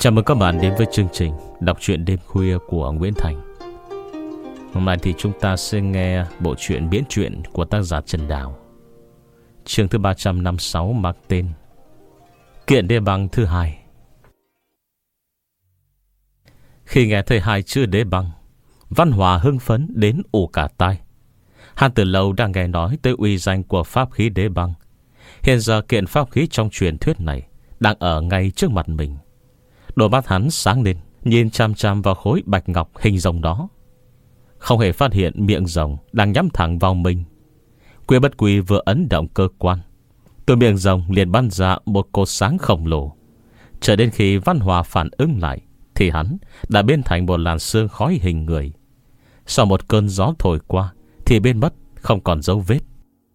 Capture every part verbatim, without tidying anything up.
Chào mừng các bạn đến với chương trình đọc truyện đêm khuya của Nguyễn Thành. Hôm nay thì chúng ta sẽ nghe bộ truyện miễn truyện của tác giả Trần Đào. Chương thứ ba trăm năm mươi sáu mang tên Kiện Đế Băng thứ hai. Khi nghe thấy hai chữ đế băng, Văn Hòa hưng phấn đến ù cả tai. Hắn từ lâu đang nghe nói tới uy danh của pháp khí đế băng. Hiện giờ kiện pháp khí trong truyền thuyết này đang ở ngay trước mặt mình. Đôi mắt hắn sáng lên, nhìn chăm chăm vào khối bạch ngọc hình rồng đó, không hề phát hiện miệng rồng đang nhắm thẳng vào mình. Quy Bất Quy vừa ấn động cơ quan, từ miệng rồng liền bắn ra một cột sáng khổng lồ. Chờ đến khi Văn Hòa phản ứng lại thì hắn đã biến thành một làn sương khói hình người. Sau một cơn gió thổi qua thì biến mất không còn dấu vết.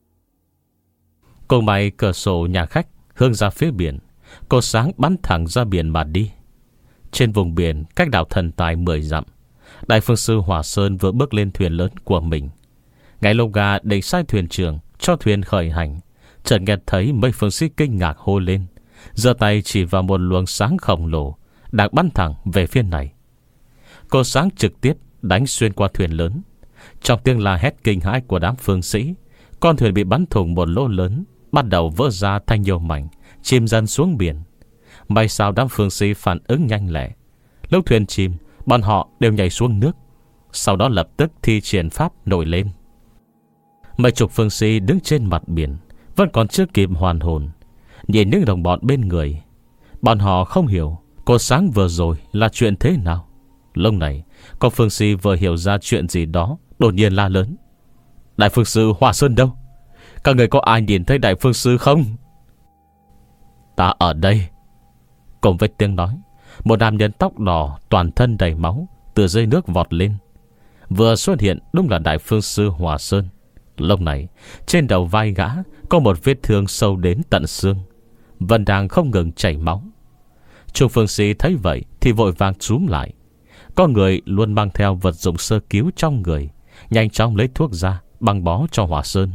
Cùng may cửa sổ nhà khách hướng ra phía biển, cột sáng bắn thẳng ra biển mà đi. Trên vùng biển cách đảo Thần Tài mười dặm, Đại Phương Sư Hỏa Sơn vừa bước lên thuyền lớn của mình. Ngài Lông Gà định sai thuyền trưởng cho thuyền khởi hành, chợt nghe thấy mấy phương sĩ kinh ngạc hô lên, giơ tay chỉ vào một luồng sáng khổng lồ đang bắn thẳng về phía này. Cột sáng trực tiếp đánh xuyên qua thuyền lớn. Trong tiếng la hét kinh hãi của đám phương sĩ, con thuyền bị bắn thủng một lỗ lớn, bắt đầu vỡ ra thành nhiều mảnh, chìm dần xuống biển. May sao đám phương sĩ phản ứng nhanh lẹ. Lúc thuyền chìm, bọn họ đều nhảy xuống nước, sau đó lập tức thi triển pháp nổi lên. Mấy chục phương sĩ đứng trên mặt biển vẫn còn chưa kịp hoàn hồn, nhìn những đồng bọn bên người. Bọn họ không hiểu cột sáng vừa rồi là chuyện thế nào. Lúc này có phương sĩ vừa hiểu ra chuyện gì đó, đột nhiên la lớn: Đại Phương Sư Hỏa Sơn đâu? Các người có ai nhìn thấy Đại Phương Sư không? Ta ở đây. Cùng với tiếng nói, một nam nhân tóc đỏ toàn thân đầy máu từ dưới nước vọt lên. Vừa xuất hiện đúng là Đại Phương Sư Hỏa Sơn. Lúc này trên đầu vai gã có một vết thương sâu đến tận xương, vẫn đang không ngừng chảy máu. Trung phương sĩ thấy vậy thì vội vàng trúm lại. Có người luôn mang theo vật dụng sơ cứu trong người, nhanh chóng lấy thuốc ra băng bó cho Hỏa Sơn.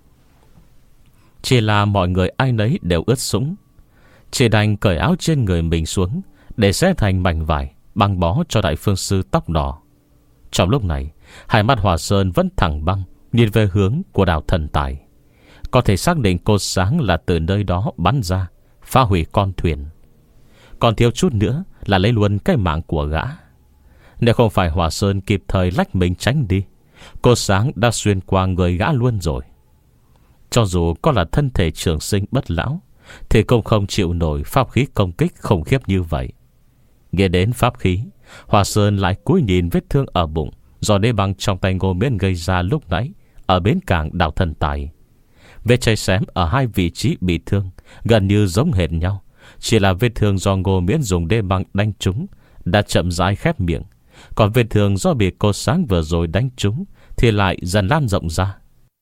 Chỉ là mọi người ai nấy đều ướt sũng, chỉ đành cởi áo trên người mình xuống để xé thành mảnh vải băng bó cho Đại Phương Sư tóc đỏ. Trong lúc này, hai mắt Hỏa Sơn vẫn thẳng băng nhìn về hướng của đảo Thần Tài. Có thể xác định cột sáng là từ nơi đó bắn ra, phá hủy con thuyền. Còn thiếu chút nữa là lấy luôn cái mạng của gã. Nếu không phải Hỏa Sơn kịp thời lách mình tránh đi, cột sáng đã xuyên qua người gã luôn rồi. Cho dù có là thân thể trường sinh bất lão thì cũng không chịu nổi pháp khí công kích khủng khiếp như vậy. Nghe đến pháp khí, Hỏa Sơn lại cúi nhìn vết thương ở bụng do đế băng trong tay Ngô Miễn gây ra lúc nãy ở bến cảng đảo Thần Tài. Vết chảy xém ở hai vị trí bị thương gần như giống hệt nhau, chỉ là vết thương do Ngô Miễn dùng đế băng đánh trúng đã chậm rãi khép miệng, còn vết thương do bị cột sáng vừa rồi đánh trúng thì lại dần lan rộng ra.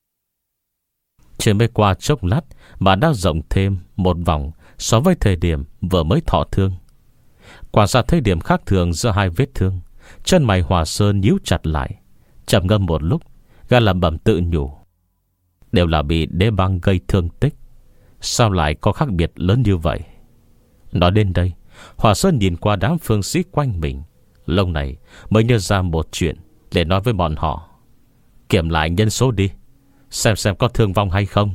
Chỉ mới qua chốc lát mà đã rộng thêm một vòng so với thời điểm vừa mới thọ thương. Quả ra thấy điểm khác thường giữa hai vết thương, chân mày Hỏa Sơn nhíu chặt lại, trầm ngâm một lúc, gã lẩm bẩm tự nhủ: đều là bị đế băng gây thương tích, sao lại có khác biệt lớn như vậy? Nói đến đây, Hỏa Sơn nhìn qua đám phương sĩ quanh mình, lúc này mới nhớ ra một chuyện để nói với bọn họ: kiểm lại nhân số đi, xem xem có thương vong hay không.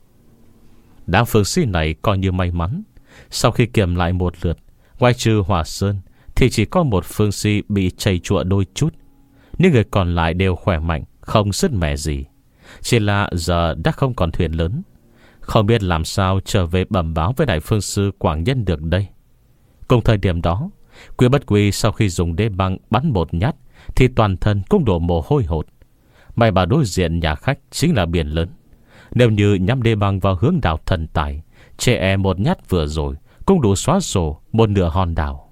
Đám phương sĩ này coi như may mắn. Sau khi kiểm lại một lượt, ngoài trừ Hỏa Sơn thì chỉ có một phương sĩ bị chảy chụa đôi chút. Những người còn lại đều khỏe mạnh, không sứt mẻ gì. Chỉ là giờ đã không còn thuyền lớn, không biết làm sao trở về bẩm báo với Đại Phương Sư Quảng Nhân được đây. Cùng thời điểm đó, Quy Bất Quy sau khi dùng đế băng bắn một nhát thì toàn thân cũng đổ mồ hôi hột. May mà đối diện nhà khách chính là biển lớn. Nếu như nhắm đế băng vào hướng đảo Thần Tài, trẻ e một nhát vừa rồi cũng đủ xóa sổ một nửa hòn đảo.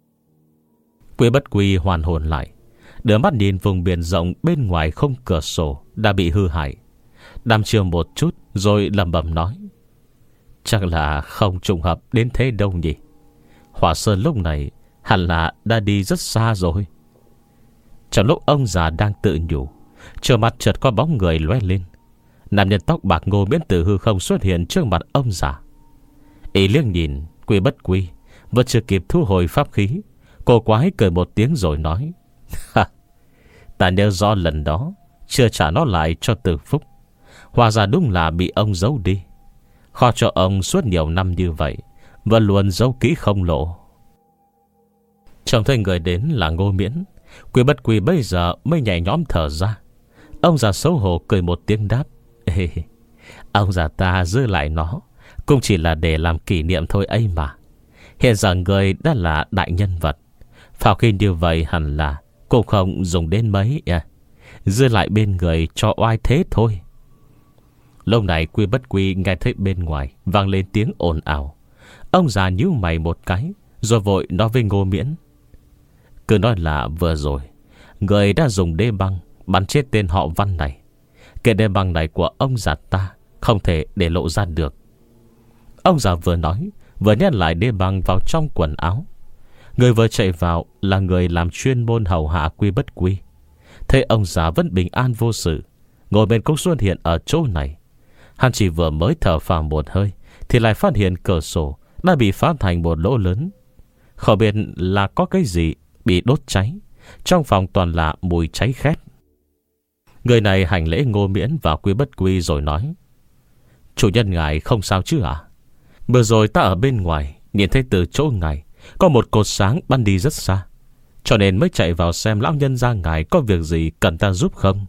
Quy Bất Quy hoàn hồn lại, đưa mắt nhìn vùng biển rộng bên ngoài không cửa sổ đã bị hư hại, đăm chiêu một chút rồi lẩm bẩm nói: chắc là không trùng hợp đến thế đâu nhỉ. Hỏa Sơn lúc này hẳn là đã đi rất xa rồi. Trong lúc ông già đang tự nhủ, trước mặt chợt có bóng người lóe lên. Nam nhân tóc bạc Ngô Miễn từ hư không xuất hiện trước mặt ông già. Ý liếc nhìn Quy Bất Quy Vẫn chưa kịp thu hồi pháp khí, cô quái cười một tiếng rồi nói: Ta nhớ rõ lần đó chưa trả nó lại cho Từ Phúc, hóa ra đúng là bị ông giấu đi. Kho cho ông suốt nhiều năm như vậy vẫn luôn giấu kỹ không lộ. Trông thấy người đến là Ngô Miễn, Quý Bất Quy bây giờ mới nhẹ nhõm thở ra. Ông già xấu hổ cười một tiếng đáp: Ê, ông già ta giữ lại nó cũng chỉ là để làm kỷ niệm thôi ấy mà. Hiện giờ người đã là đại nhân vật, phao khi như vậy hẳn là cũng không dùng đến mấy à. Giữ lại bên người cho oai thế thôi. Lúc này Quý Bất Quy nghe thấy bên ngoài vang lên tiếng ồn ào. Ông già nhíu mày một cái, rồi vội nói với Ngô Miễn: Cứ nói là vừa rồi người đã dùng đê băng bắn chết tên họ Văn này. Cái đê băng này của ông già ta không thể để lộ ra được. Ông già vừa nói vừa nhét lại đê băng vào trong quần áo. Người vừa chạy vào là người làm chuyên môn hầu hạ Quý Bất Quy. Thế ông già vẫn bình an vô sự, ngồi bên cũng xuất hiện ở chỗ này. Hắn chỉ vừa mới thở phào một hơi thì lại phát hiện cửa sổ đã bị phá thành một lỗ lớn. Không biết là có cái gì bị đốt cháy. Trong phòng toàn là mùi cháy khét. Người này hành lễ Ngô Miễn và Quý Bất Quy rồi nói: Chủ nhân ngài không sao chứ ạ? Vừa rồi ta ở bên ngoài nhìn thấy từ chỗ ngài có một cột sáng bắn đi rất xa, cho nên mới chạy vào xem lão nhân gia ngài có việc gì cần ta giúp không.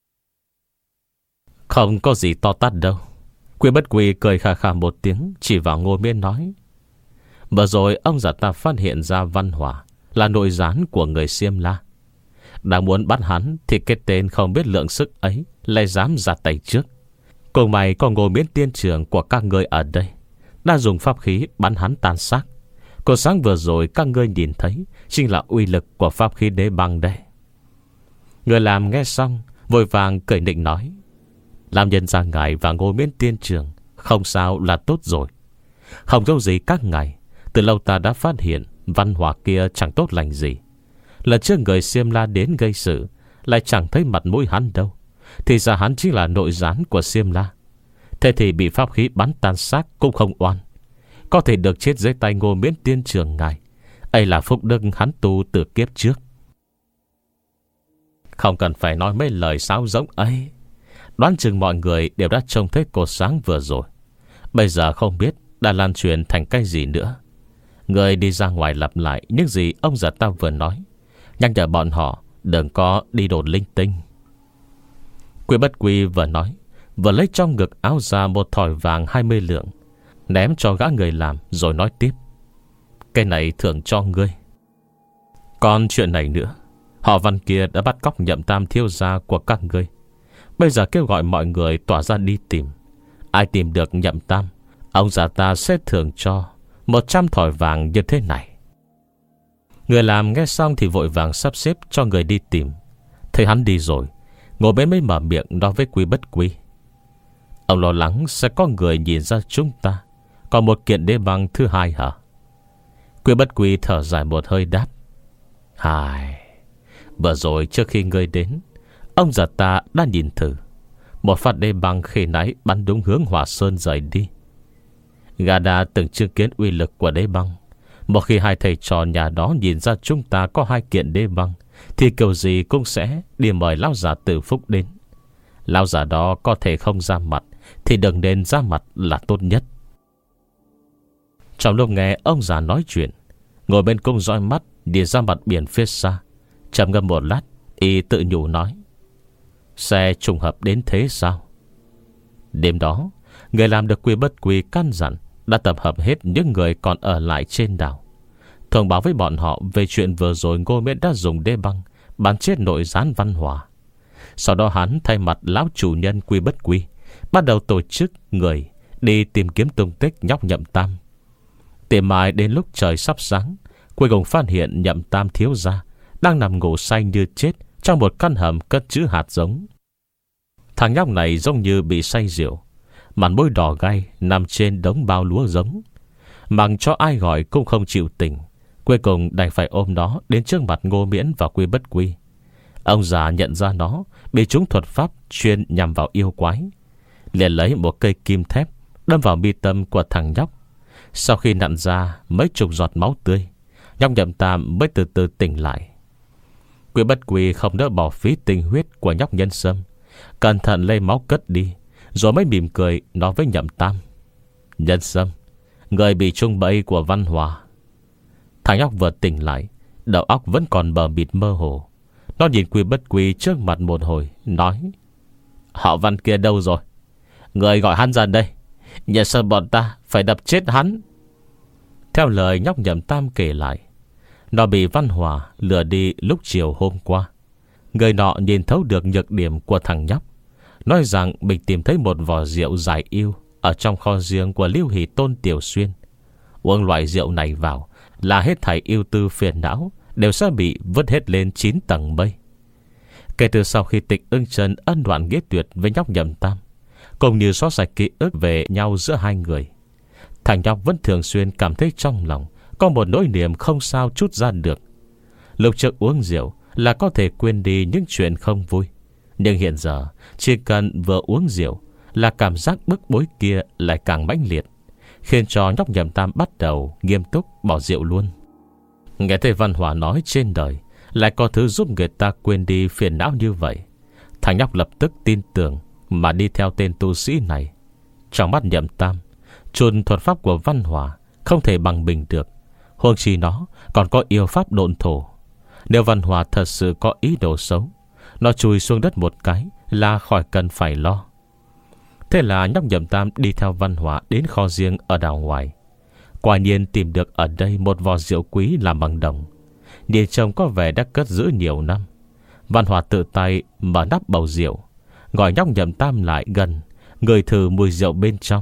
Không có gì to tát đâu. Quý Bất Quy cười khà khà một tiếng, chỉ vào Ngô Miễn nói: Vừa rồi ông già ta phát hiện ra Văn Hỏa là nội gián của người Xiêm La. Đang muốn bắt hắn thì cái tên không biết lượng sức ấy lại dám ra tay trước. Cùng mày có Ngô Miễn tiên trưởng của các ngươi ở đây đã dùng pháp khí bắn hắn tan xác. Cột sáng vừa rồi các ngươi nhìn thấy chính là uy lực của pháp khí đế băng đây. Người làm nghe xong vội vàng cười nịnh nói: Làm nhân gia ngài và Ngô Miễn tiên trưởng không sao là tốt rồi. Không dâu gì các ngài, từ lâu ta đã phát hiện Văn Hỏa kia chẳng tốt lành gì. Lần trước người Xiêm La đến gây sự lại chẳng thấy mặt mũi hắn đâu. Thì ra hắn chính là nội gián của Xiêm La. Thế thì bị pháp khí bắn tan xác cũng không oan. Có thể được chết dưới tay Ngô Miễn tiên trưởng ngài, ấy là phúc đức hắn tu từ kiếp trước. Không cần phải nói mấy lời sáo rỗng ấy. Đoán chừng mọi người đều đã trông thấy cột sáng vừa rồi. Bây giờ không biết đã lan truyền thành cái gì nữa. Người đi ra ngoài lặp lại những gì ông già ta vừa nói, nhắc nhở bọn họ đừng có đi đồn linh tinh. Quý Bất Quy vừa nói vừa lấy trong ngực áo ra một thỏi vàng hai mươi lượng, ném cho gã người làm rồi nói tiếp: Cái này thưởng cho ngươi. Còn chuyện này nữa, họ Văn kia đã bắt cóc Nhậm Tam thiếu gia của các ngươi. Bây giờ kêu gọi mọi người tỏa ra đi tìm. Ai tìm được Nhậm Tam, ông già ta sẽ thưởng cho một trăm thỏi vàng như thế này. Người làm nghe xong thì vội vàng sắp xếp cho người đi tìm. Thấy hắn đi rồi, Ngô Miễn mới mở miệng nói với Quý Bất Quy: Ông lo lắng sẽ có người nhìn ra chúng ta còn một kiện đế băng thứ hai hả? Quý Bất Quy thở dài một hơi đáp: Hài, vừa rồi trước khi ngươi đến, ông già ta đã nhìn thử. Một phát đế băng khi nãy bắn đúng hướng Hỏa Sơn rời đi. Gã đã từng chứng kiến uy lực của đế băng. Một khi hai thầy trò nhà đó nhìn ra chúng ta có hai kiện đế băng thì kiểu gì cũng sẽ đi mời lão già Từ Phúc đến. Lão già đó có thể không ra mặt thì đừng nên ra mặt là tốt nhất. Trong lúc nghe ông già nói chuyện, ngồi bên cung dõi mắt nhìn ra mặt biển phía xa, trầm ngâm một lát, y tự nhủ nói: Sẽ trùng hợp đến thế sao? Đêm đó, người làm được Quý Bất Quy căn dặn đã tập hợp hết những người còn ở lại trên đảo, thông báo với bọn họ về chuyện vừa rồi Ngô Miễn đã dùng đế băng bắn chết nội gián Văn Hỏa. Sau đó hắn thay mặt lão chủ nhân Quý Bất Quy bắt đầu tổ chức người đi tìm kiếm tung tích nhóc Nhậm Tam. Tìm mãi đến lúc trời sắp sáng, cuối cùng phát hiện Nhậm Tam thiếu gia đang nằm ngủ say như chết trong một căn hầm cất trữ hạt giống. Thằng nhóc này giống như bị say rượu, mặt mũi đỏ gay nằm trên đống bao lúa giống, mặc cho ai gọi cũng không chịu tỉnh. Cuối cùng đành phải ôm nó đến trước mặt Ngô Miễn và Quý Bất Quy. Ông già nhận ra nó bị trúng thuật pháp chuyên nhằm vào yêu quái, liền lấy một cây kim thép đâm vào mi tâm của thằng nhóc. Sau khi nặn ra mấy chục giọt máu tươi, nhóc Nhậm Tam mới từ từ tỉnh lại. Quý Bất Quy không đỡ bỏ phí tinh huyết của nhóc Nhân Sâm, cẩn thận lấy máu cất đi, rồi mới mỉm cười nói với Nhậm Tam: Nhân Sâm, người bị trung bẫy của Văn Hòa. Thằng nhóc vừa tỉnh lại, đầu óc vẫn còn bờ mịt mơ hồ. Nó nhìn Quý Bất Quy trước mặt một hồi, nói: Họ Văn kia đâu rồi? Người gọi hắn ra đây, Nhân Sâm bọn ta phải đập chết hắn. Theo lời nhóc Nhậm Tam kể lại, nó bị Văn Hòa lừa đi lúc chiều hôm qua. Người nọ nhìn thấu được nhược điểm của thằng nhóc, nói rằng mình tìm thấy một vò rượu giải yêu ở trong kho riêng của Lưu Hỷ Tôn Tiểu Xuyên. Uống loại rượu này vào là hết thảy yêu tư phiền não đều sẽ bị vứt hết lên chín tầng mây. Kể từ sau khi Tịch Ưng Chân ân đoạn nghĩa tuyệt với nhóc Nhậm Tam, cũng như xóa sạch ký ức về nhau giữa hai người, thằng nhóc vẫn thường xuyên cảm thấy trong lòng có một nỗi niềm không sao trút ra được. Lúc trước uống rượu là có thể quên đi những chuyện không vui, nhưng hiện giờ chỉ cần vừa uống rượu là cảm giác bức bối kia lại càng mãnh liệt, khiến cho nhóc Nhậm Tam bắt đầu nghiêm túc bỏ rượu luôn. Nghe thấy Văn Hòa nói trên đời lại có thứ giúp người ta quên đi phiền não như vậy, thằng nhóc lập tức tin tưởng mà đi theo tên tu sĩ này. Trong mắt Nhậm Tam, chùn thuật pháp của Văn Hòa không thể bằng bình được, huống chi nó còn có yêu pháp độn thổ. Nếu Văn Hòa thật sự có ý đồ xấu, nó chùi xuống đất một cái là khỏi cần phải lo. Thế là nhóc Nhậm Tam đi theo Văn Hòa đến kho riêng ở đảo ngoài. Quả nhiên tìm được ở đây một vò rượu quý làm bằng đồng, nhìn trông có vẻ đã cất giữ nhiều năm. Văn Hòa tự tay mở nắp bầu rượu, gọi nhóc Nhậm Tam lại gần, ngửi thử mùi rượu bên trong.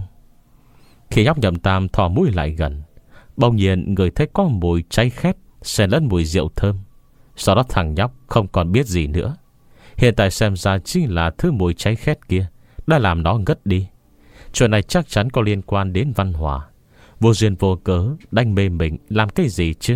Khi nhóc Nhậm Tam thò mũi lại gần, bỗng nhiên người thấy có mùi cháy khét xen lẫn mùi rượu thơm. Sau đó thằng nhóc không còn biết gì nữa. Hiện tại xem ra chính là thứ mùi cháy khét kia đã làm nó ngất đi. Chuyện này chắc chắn có liên quan đến Văn Hòa. Vô duyên vô cớ đánh mê mình làm cái gì chứ?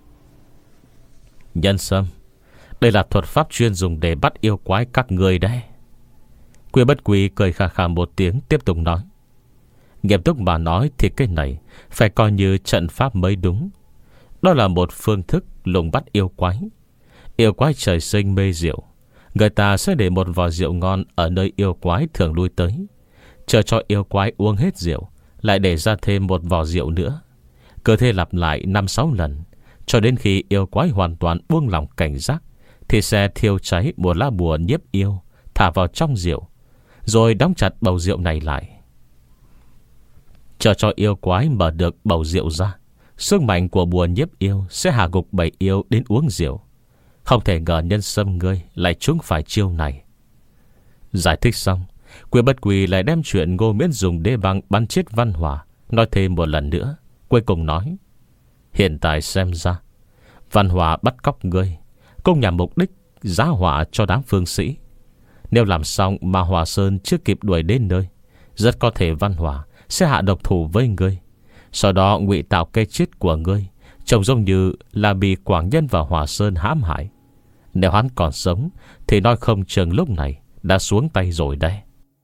Nhân Sâm, đây là thuật pháp chuyên dùng để bắt yêu quái các người đấy. Quý Bất Quy cười khà khà một tiếng, tiếp tục nói: Nghiêm túc mà nói thì cái này phải coi như trận pháp mới đúng. Đó là một phương thức lùng bắt yêu quái. Yêu quái trời sinh mê rượu, người ta sẽ để một vò rượu ngon ở nơi yêu quái thường lui tới, chờ cho yêu quái uống hết rượu, lại để ra thêm một vò rượu nữa. Cứ thế lặp lại năm sáu lần, cho đến khi yêu quái hoàn toàn buông lỏng cảnh giác, thì sẽ thiêu cháy một lá bùa nhiếp yêu, thả vào trong rượu, rồi đóng chặt bầu rượu này lại. Chờ cho yêu quái mở được bầu rượu ra, sức mạnh của bùa nhiếp yêu sẽ hạ gục bầy yêu đến uống rượu. Không thể ngờ Nhân Sâm ngươi lại trúng phải chiêu này. Giải thích xong, Quý Bất Quy lại đem chuyện Ngô Miễn dùng đế băng bắn chết Văn Hòa nói thêm một lần nữa. Cuối cùng nói: Hiện tại xem ra Văn Hòa bắt cóc ngươi cũng nhằm mục đích giá họa cho đám phương sĩ. Nếu làm xong mà Hòa Sơn chưa kịp đuổi đến nơi, rất có thể Văn Hòa sẽ hạ độc thủ với ngươi, sau đó ngụy tạo cái chết của ngươi trông giống như là bị Quảng Nhân và Hòa Sơn hãm hại. Nếu hắn còn sống thì nói không chừng lúc này đã xuống tay rồi đây.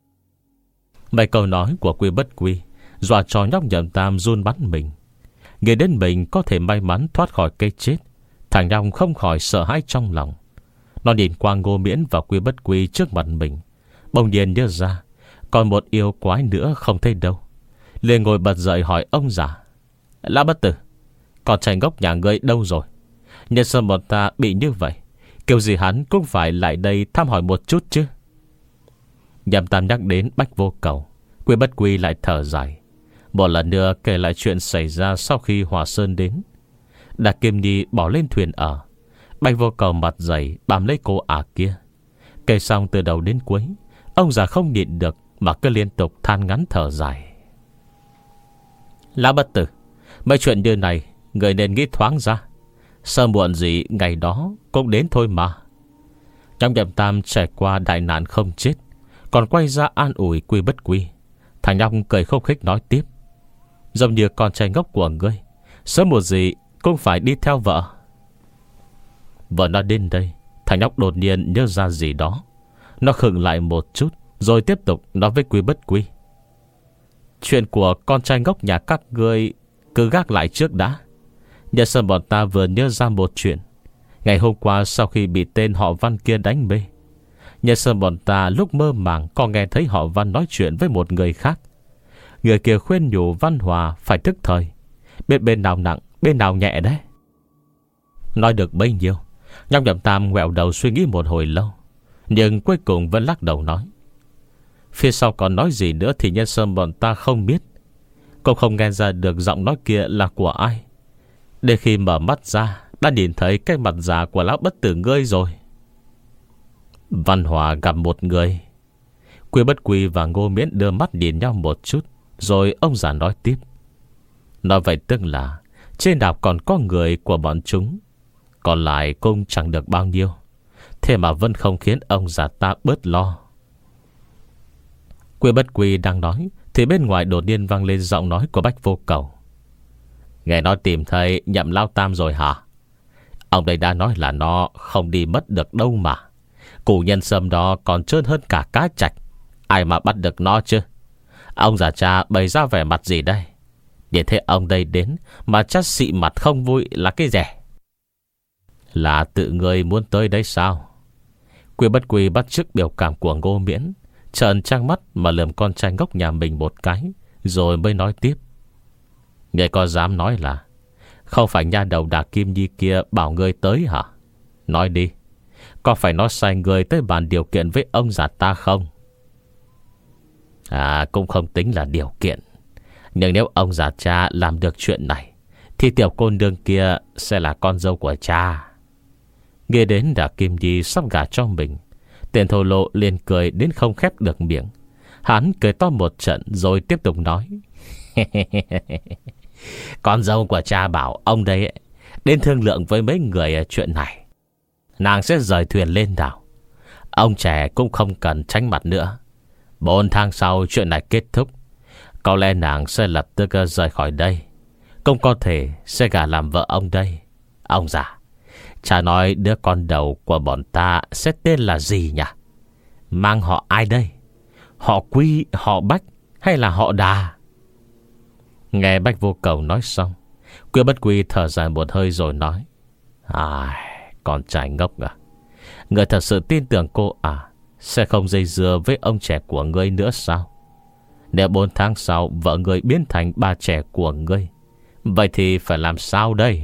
Mấy câu nói của Quý Bất Quy dọa cho nhóc Nhậm Tam run bắn mình. Nghĩ đến mình có thể may mắn thoát khỏi cái chết, thằng nhóc không khỏi sợ hãi trong lòng. Nó nhìn qua Ngô Miễn và Quý Bất Quy trước mặt mình, bỗng nhiên nhớ ra còn một yêu quái nữa không thấy đâu, liền ngồi bật dậy hỏi ông già: Lã Bất Tử, con trai ngốc nhà ngươi đâu rồi? Nhân Sâm bọn ta bị như vậy, kiểu gì hắn cũng phải lại đây thăm hỏi một chút chứ. Nhậm Tam nhắc đến Bách Vô Cầu, Quý Bất Quy lại thở dài, một lần nữa kể lại chuyện xảy ra sau khi Hòa Sơn đến. Đạt Kim Nhi bỏ lên thuyền ở, Bách Vô Cầu mặt dày bám lấy cô ả kia. Kể xong từ đầu đến cuối, ông già không nhịn được mà cứ liên tục than ngắn thở dài. Lã Bất Tử, mấy chuyện như này người nên nghĩ thoáng ra, sớm muộn gì ngày đó cũng đến thôi mà. Trong Nhậm Tam trải qua đại nạn không chết, còn quay ra an ủi Quý Bất Quy. Thằng nhóc cười khúc khích nói tiếp: Giống như con trai ngốc của ngươi, sớm muộn gì cũng phải đi theo vợ. Vợ nói đến đây, thằng nhóc đột nhiên nhớ ra gì đó. Nó khựng lại một chút, rồi tiếp tục nói với Quý Bất Quy: Chuyện của con trai ngốc nhà các ngươi cứ gác lại trước đã. Nhân Sơn bọn ta vừa nhớ ra một chuyện. Ngày hôm qua sau khi bị tên họ Văn kia đánh mê, Nhân Sơn bọn ta lúc mơ màng còn nghe thấy họ Văn nói chuyện với một người khác. Người kia khuyên nhủ Văn Hòa phải thức thời, biết bên nào nặng bên nào nhẹ đấy. Nói được bấy nhiêu, Nhóc Nhậm Tam ngoẹo đầu suy nghĩ một hồi lâu, nhưng cuối cùng vẫn lắc đầu nói: Phía sau còn nói gì nữa thì Nhân Sơn bọn ta không biết. Cũng không nghe ra được giọng nói kia là của ai. Để khi mở mắt ra đã nhìn thấy cái mặt già của lão bất tử ngươi rồi. Văn Hòa gặp một người. Quy Bất Quy và Ngô Miễn đưa mắt nhìn nhau một chút, rồi ông già nói tiếp: Nói vậy tức là trên đảo còn có người của bọn chúng, còn lại cũng chẳng được bao nhiêu. Thế mà vẫn không khiến ông già ta bớt lo. Quy Bất Quy đang nói thì bên ngoài đột nhiên vang lên giọng nói của Bách Vô Cầu: Nghe nói tìm thấy Nhậm Lao Tam rồi hả? Ông đây đã nói là nó không đi mất được đâu mà. Củ nhân sâm đó còn trơn hơn cả cá trạch. Ai mà bắt được nó chứ? Ông già cha bày ra vẻ mặt gì đây? Để thế ông đây đến mà chắc xị mặt không vui là cái rẻ. Là tự người muốn tới đấy sao? Quy Bất Quy bắt chước biểu cảm của Ngô Miễn, trợn trăng mắt mà lườm con trai ngốc nhà mình một cái, rồi mới nói tiếp: Người có dám nói là không phải nha đầu Đà Kim Nhi kia bảo ngươi tới hả? Nói đi, có phải nó sai người tới bàn điều kiện với ông già ta không? À, cũng không tính là điều kiện. Nhưng nếu ông già cha làm được chuyện này thì tiểu cô nương kia sẽ là con dâu của cha. Nghe đến Đà Kim Nhi sắp gả cho mình, tên thô lộ liền cười đến không khép được miệng. Hắn cười to một trận rồi tiếp tục nói: Con dâu của cha bảo ông đây ấy, đến thương lượng với mấy người chuyện này. Nàng sẽ rời thuyền lên đảo. Ông trẻ cũng không cần tránh mặt nữa. Bốn tháng sau chuyện này kết thúc, có lẽ nàng sẽ lập tức rời khỏi đây. Cũng có thể sẽ gả làm vợ ông đây. Ông già, cha nói đứa con đầu của bọn ta sẽ tên là gì nhỉ? Mang họ ai đây? Họ Quy, họ Bách hay là họ Đà? Nghe Bách Vô Cầu nói xong, Quy Bất Quy thở dài một hơi rồi nói: À, con trai ngốc à, người thật sự tin tưởng cô à sẽ không dây dưa với ông trẻ của ngươi nữa sao? Nếu bốn tháng sau vợ ngươi biến thành bà trẻ của ngươi, vậy thì phải làm sao đây?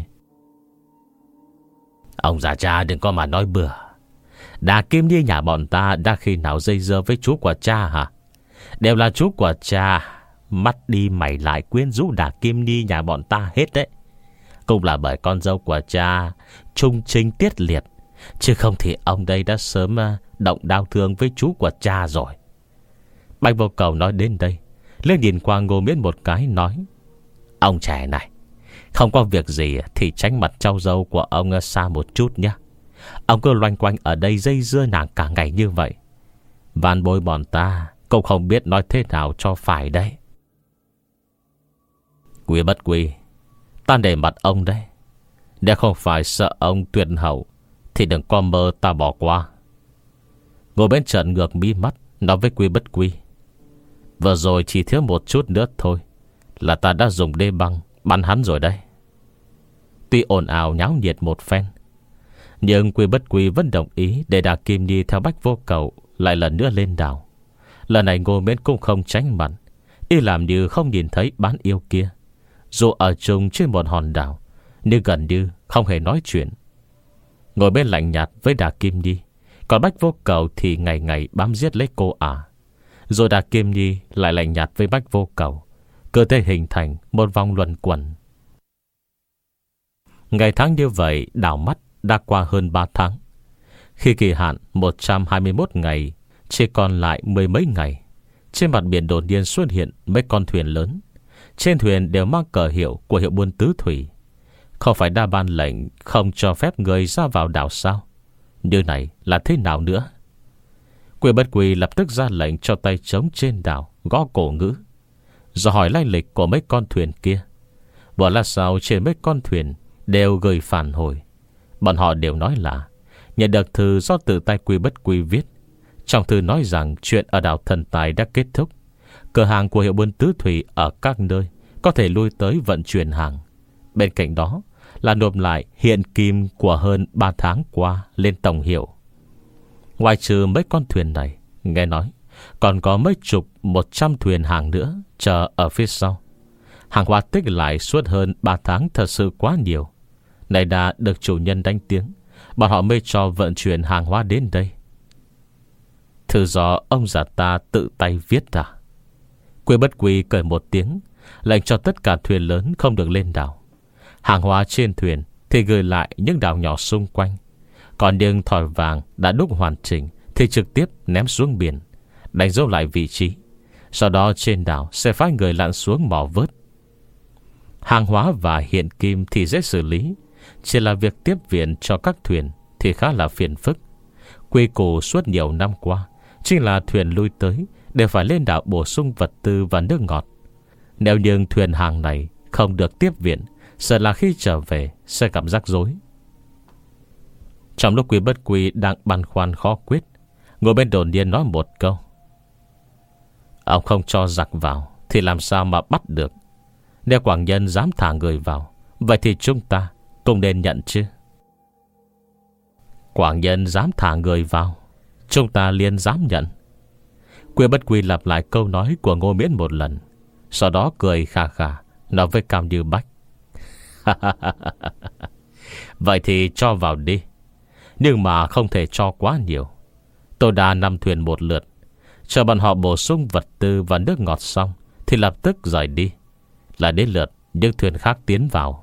Ông già cha đừng có mà nói bừa. Đà Kim Nhi nhà bọn ta đã khi nào dây dưa với chú của cha hả? Đều là chú của cha mắt đi mày lại quyến rũ Đà Kim Nhi nhà bọn ta hết đấy. Cũng là bởi con dâu của cha trung trinh tiết liệt, chứ không thì ông đây đã sớm động đau thương với chú của cha rồi. Bạch Vô Cầu nói đến đây, lên nhìn qua Ngô Miễn một cái nói: Ông trẻ này, không có việc gì thì tránh mặt trau dâu của ông xa một chút nhé. Ông cứ loanh quanh ở đây dây dưa nàng cả ngày như vậy, van bối bọn ta cũng không biết nói thế nào cho phải đấy. Quy Bất Quy, ta để mặt ông đấy. Nếu không phải sợ ông tuyệt hậu thì đừng có mơ ta bỏ qua. Ngồi bên trận ngược mí mắt nói với Quy Bất Quy: Vừa rồi chỉ thiếu một chút nữa thôi là ta đã dùng đê băng bắn hắn rồi đây. Tuy ồn ào nháo nhiệt một phen, nhưng Quy Bất Quy vẫn đồng ý để Đà Kim Nhi theo Bách Vô Cầu lại lần nữa lên đảo. Lần này Ngô Miễn cũng không tránh mặt, y làm như không nhìn thấy bán yêu kia. Dù ở chung trên một hòn đảo, nhưng gần như không hề nói chuyện. Ngồi bên lạnh nhạt với Đà Kim Nhi, còn Bách Vô Cầu thì ngày ngày bám giết lấy cô ả. Rồi Đà Kim Nhi lại lạnh nhạt với Bách Vô Cầu, cơ thể hình thành một vòng luẩn quẩn. Ngày tháng như vậy đảo mắt đã qua hơn ba tháng. Khi kỳ hạn một trăm hai mươi mốt ngày chỉ còn lại mười mấy ngày, trên mặt biển đột nhiên xuất hiện mấy con thuyền lớn. Trên thuyền đều mang cờ hiệu của hiệu buôn tứ thủy. Không phải đã ban lệnh không cho phép người ra vào đảo sao? Như này là thế nào nữa? Quy Bất Quy lập tức ra lệnh cho tay trống trên đảo gõ cổ ngữ, rồi hỏi lai lịch của mấy con thuyền kia. Bỏ là sao trên mấy con thuyền đều gửi phản hồi. Bọn họ đều nói là nhận được thư do tự tay Quy Bất Quy viết. Trong thư nói rằng chuyện ở đảo Thần Tài đã kết thúc. Cửa hàng của hiệu buôn tứ thủy ở các nơi có thể lui tới vận chuyển hàng. Bên cạnh đó là nộp lại hiện kim của hơn ba tháng qua lên tổng hiệu. Ngoài trừ mấy con thuyền này, nghe nói còn có mấy chục một trăm thuyền hàng nữa chờ ở phía sau. Hàng hóa tích lại suốt hơn ba tháng thật sự quá nhiều. Này đã được chủ nhân đánh tiếng, bọn họ mới cho vận chuyển hàng hóa đến đây. Thử do ông già ta tự tay viết ra. Quy Bất Quy cười một tiếng, lệnh cho tất cả thuyền lớn không được lên đảo. Hàng hóa trên thuyền thì gửi lại những đảo nhỏ xung quanh. Còn những thỏi vàng đã đúc hoàn chỉnh thì trực tiếp ném xuống biển, đánh dấu lại vị trí. Sau đó trên đảo sẽ phái người lặn xuống mò vớt. Hàng hóa và hiện kim thì dễ xử lý, chỉ là việc tiếp viện cho các thuyền thì khá là phiền phức. Quy củ suốt nhiều năm qua chính là thuyền lui tới đều phải lên đảo bổ sung vật tư và nước ngọt. Nếu như thuyền hàng này không được tiếp viện, sợ là khi trở về sẽ gặp rắc rối. Trong lúc Quy Bất Quy đang băn khoăn khó quyết, ngồi bên đồn điên nói một câu: ông không cho giặc vào thì làm sao mà bắt được? Nếu Quảng Nhân dám thả người vào, vậy thì chúng ta cũng nên nhận chứ. Quảng Nhân dám thả người vào, chúng ta liền dám nhận. Quy Bất Quy lặp lại câu nói của Ngô Miễn một lần, sau đó cười khà khà nói với Cao Như Bách: vậy thì cho vào đi, nhưng mà không thể cho quá nhiều. Tôi đã năm thuyền một lượt, chờ bọn họ bổ sung vật tư và nước ngọt xong thì lập tức rời đi, là đến lượt những thuyền khác tiến vào.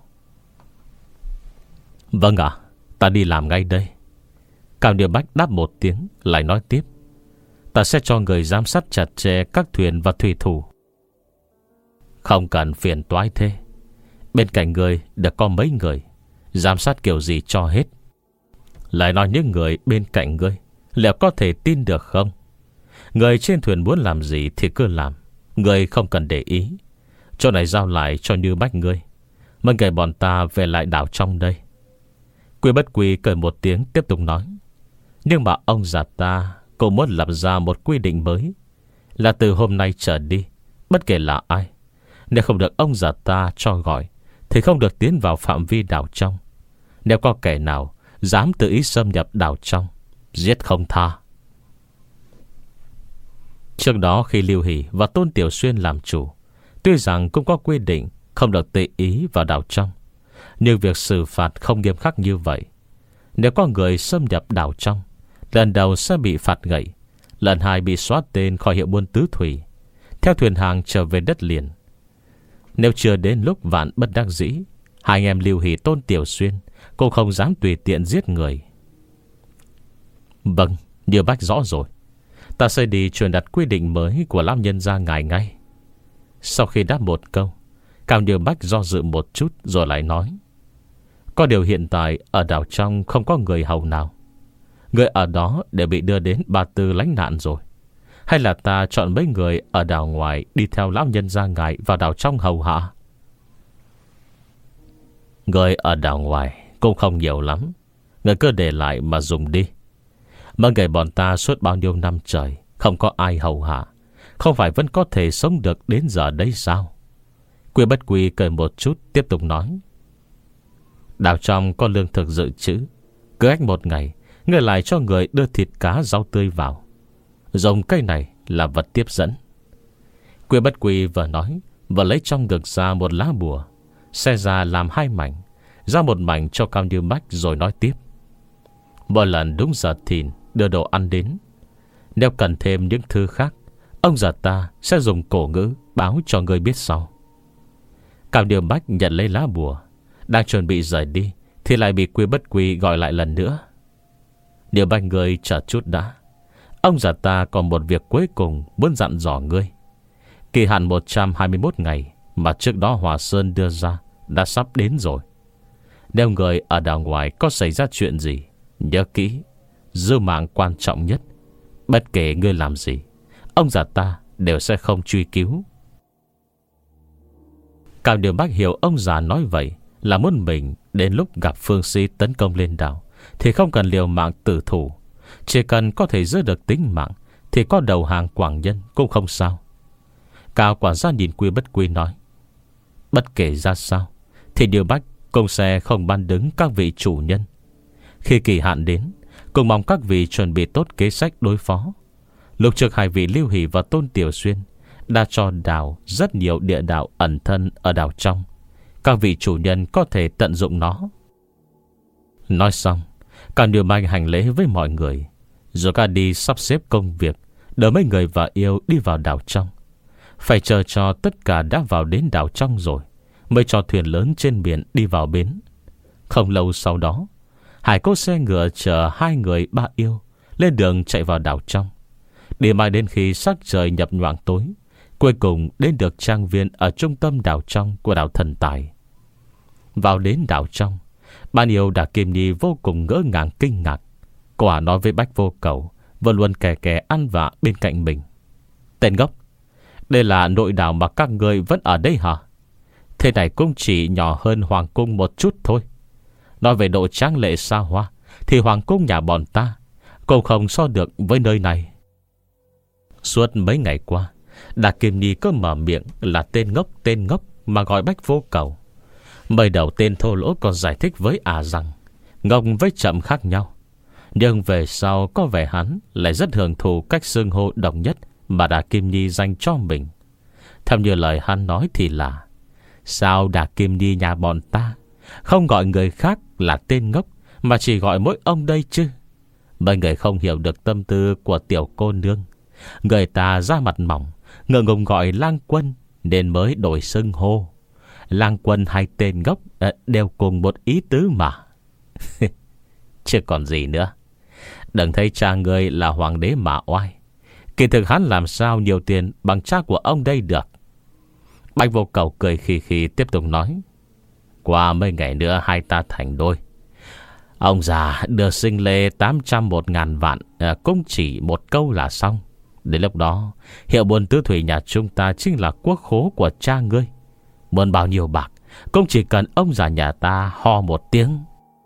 Vâng ạ, à, ta đi làm ngay đây. Cao Như Bách đáp một tiếng, lại nói tiếp: ta sẽ cho người giám sát chặt chẽ các thuyền và thủy thủ. Không cần phiền toái thế. Bên cạnh người được có mấy người, giám sát kiểu gì cho hết. Lại nói những người bên cạnh ngươi liệu có thể tin được không? Người trên thuyền muốn làm gì thì cứ làm, ngươi không cần để ý. Chỗ này giao lại cho Như Bách ngươi, mời người bọn ta về lại đảo trong đây. Quy Bất Quy cười một tiếng tiếp tục nói: nhưng mà ông già ta cũng muốn lập ra một quy định mới, là từ hôm nay trở đi, bất kể là ai, nếu không được ông già ta cho gọi thì không được tiến vào phạm vi đảo trong. Nếu có kẻ nào dám tự ý xâm nhập đảo trong, giết không tha. Trước đó khi Lưu Hỷ và Tôn Tiểu Xuyên làm chủ, tuy rằng cũng có quy định không được tự ý vào đảo trong, nhưng việc xử phạt không nghiêm khắc như vậy. Nếu có người xâm nhập đảo trong, lần đầu sẽ bị phạt gậy, lần hai bị xóa tên khỏi hiệu buôn tứ thủy, theo thuyền hàng trở về đất liền. Nếu chưa đến lúc vạn bất đắc dĩ, hai anh em Lưu Hỷ Tôn Tiểu Xuyên cũng không dám tùy tiện giết người. Vâng, Như Bách rõ rồi. Ta sẽ đi truyền đặt quy định mới của lão nhân gia ngài ngay. Sau khi đáp một câu, Cao Như Bách do dự một chút rồi lại nói: có điều hiện tại ở đảo trong không có người hầu nào. Người ở đó đều bị đưa đến Ba Tư lánh nạn rồi. Hay là ta chọn mấy người ở đảo ngoài đi theo lão nhân gia ngài vào đảo trong hầu hạ? Người ở đảo ngoài cũng không nhiều lắm, người cứ để lại mà dùng đi. Mà người bọn ta suốt bao nhiêu năm trời không có ai hầu hạ, không phải vẫn có thể sống được đến giờ đấy sao? Quy Bất Quy cười một chút tiếp tục nói: đảo trong có lương thực dự trữ, cứ cách một ngày người lại cho người đưa thịt cá rau tươi vào, dùng cây này là vật tiếp dẫn. Quy Bất Quy vừa nói vừa lấy trong ngực ra một lá bùa, xe ra làm hai mảnh, ra một mảnh cho Cao Như Bách rồi nói tiếp: mỗi lần đúng giờ thìn đưa đồ ăn đến, nếu cần thêm những thứ khác, ông già ta sẽ dùng cổ ngữ báo cho người biết sau. Cao Như Bách nhận lấy lá bùa, đang chuẩn bị rời đi thì lại bị Quy Bất Quy gọi lại lần nữa. Điều Bách người chờ chút đã, ông già ta còn một việc cuối cùng muốn dặn dò ngươi. Kỳ hạn một trăm hai mươi mốt ngày mà trước đó Hòa Sơn đưa ra đã sắp đến rồi. Nếu người ở đảo ngoài có xảy ra chuyện gì, nhớ kỹ, giữ mạng quan trọng nhất. Bất kể ngươi làm gì, ông già ta đều sẽ không truy cứu. Cao Như Bách hiểu ông già nói vậy là muốn mình đến lúc gặp phương sĩ tấn công lên đảo thì không cần liều mạng tử thủ, chỉ cần có thể giữ được tính mạng thì có đầu hàng Quảng Nhân cũng không sao. Cao quản gia nhìn Quy Bất Quy nói: Bất kể ra sao thì Điều Bách cũng sẽ không ban đứng các vị chủ nhân. Khi kỳ hạn đến, cùng mong các vị chuẩn bị tốt kế sách đối phó. Lúc trước hai vị Lưu Hỷ và Tôn Tiểu Xuyên đã cho đào rất nhiều địa đạo ẩn thân ở đảo trong. Các vị chủ nhân có thể tận dụng nó. Nói xong, cả Điều Bách hành lễ với mọi người, rồi cả đi sắp xếp công việc, đỡ mấy người và yêu đi vào đảo trong. Phải chờ cho tất cả đã vào đến đảo trong rồi mới cho thuyền lớn trên biển đi vào bến. Không lâu sau đó, Hải cốt xe ngựa chở hai người ba yêu lên đường chạy vào đảo trong. Đi mãi đến khi sắc trời nhập nhoạng tối, cuối cùng đến được trang viên ở trung tâm đảo trong của đảo Thần Tài. Vào đến đảo trong, ban yêu Đả Kim Nhi vô cùng ngỡ ngàng kinh ngạc. Quả nói với Bách Vô Cầu vẫn luôn kè kè ăn vạ bên cạnh mình: Tên ngốc, đây là nội đảo mà các người vẫn ở đây hả? Thế này cũng chỉ nhỏ hơn Hoàng cung một chút thôi. Nói về độ tráng lệ xa hoa thì Hoàng cung nhà bọn ta cũng không so được với nơi này. Suốt mấy ngày qua, Đả Kim Nhi cứ mở miệng là tên ngốc tên ngốc mà gọi Bách Vô Cầu. Mới đầu tên thô lỗ còn giải thích với ả rằng ngốc với chậm khác nhau, nhưng về sau có vẻ hắn lại rất hưởng thụ cách xưng hô độc nhất mà Đả Kim Nhi dành cho mình. Theo như lời hắn nói thì là: sao Đả Kim Nhi nhà bọn ta không gọi người khác là tên ngốc, mà chỉ gọi mỗi ông đây chứ? Mấy người không hiểu được tâm tư của tiểu cô nương. Người ta ra mặt mỏng, ngượng ngùng gọi lang quân nên mới đổi xưng hô. Lang quân hay tên ngốc đều cùng một ý tứ mà. Chứ còn gì nữa. Đừng thấy cha ngươi là hoàng đế mà oai. Kỳ thực hắn làm sao nhiều tiền bằng cha của ông đây được. Bạch Vô Cầu cười khì khì tiếp tục nói: qua mấy ngày nữa hai ta thành đôi. Ông già đưa sinh lê tám trăm một ngàn vạn à, cũng chỉ một câu là xong. Đến lúc đó hiệu buôn tứ thủy nhà chúng ta chính là quốc khố của cha ngươi. Muốn bao nhiêu bạc cũng chỉ cần ông già nhà ta ho một tiếng.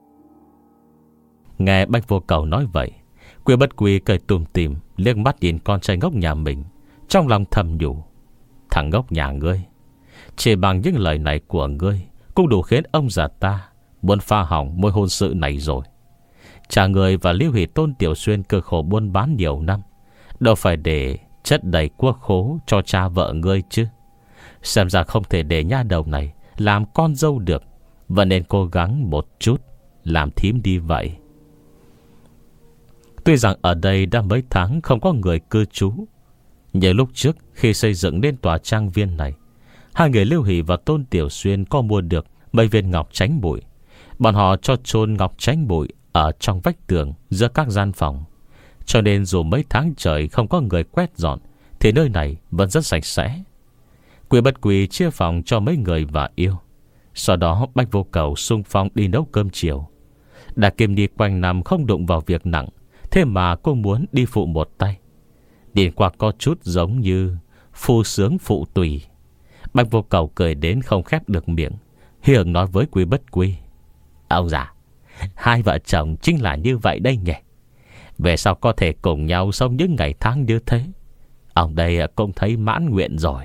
Nghe Bách Vô Cầu nói vậy, Quy Bất Quy cười tủm tỉm liếc mắt nhìn con trai ngốc nhà mình, trong lòng thầm nhủ: thằng ngốc nhà ngươi, chỉ bằng những lời này của ngươi cũng đủ khiến ông già ta muốn pha hỏng mối hôn sự này rồi. Cha người và Lưu Hỷ Tôn Tiểu Xuyên cực khổ buôn bán nhiều năm, đâu phải để chất đầy quốc khố cho cha vợ ngươi chứ. Xem ra không thể để nha đầu này làm con dâu được, và nên cố gắng một chút làm thím đi vậy. Tuy rằng ở đây đã mấy tháng không có người cư trú, nhưng lúc trước khi xây dựng nên tòa trang viên này, hai người Lưu Hỷ và Tôn Tiểu Xuyên có mua được mấy viên ngọc tránh bụi. Bọn họ cho chôn ngọc tránh bụi ở trong vách tường giữa các gian phòng, cho nên dù mấy tháng trời không có người quét dọn thì nơi này vẫn rất sạch sẽ. Quy Bất Quy chia phòng cho mấy người và yêu. Sau đó Bách Vô Cầu xung phong đi nấu cơm chiều. Đả Kim Nhi quanh năm không đụng vào việc nặng, thế mà cô muốn đi phụ một tay. Nhìn qua có chút giống như phu sướng phụ tùy. Bách Vô Cầu cười đến không khép được miệng, hiền nói với Quy Bất Quy: ông già, hai vợ chồng chính là như vậy đây nhỉ. Về sau có thể cùng nhau sống những ngày tháng như thế, ông đây cũng thấy mãn nguyện rồi.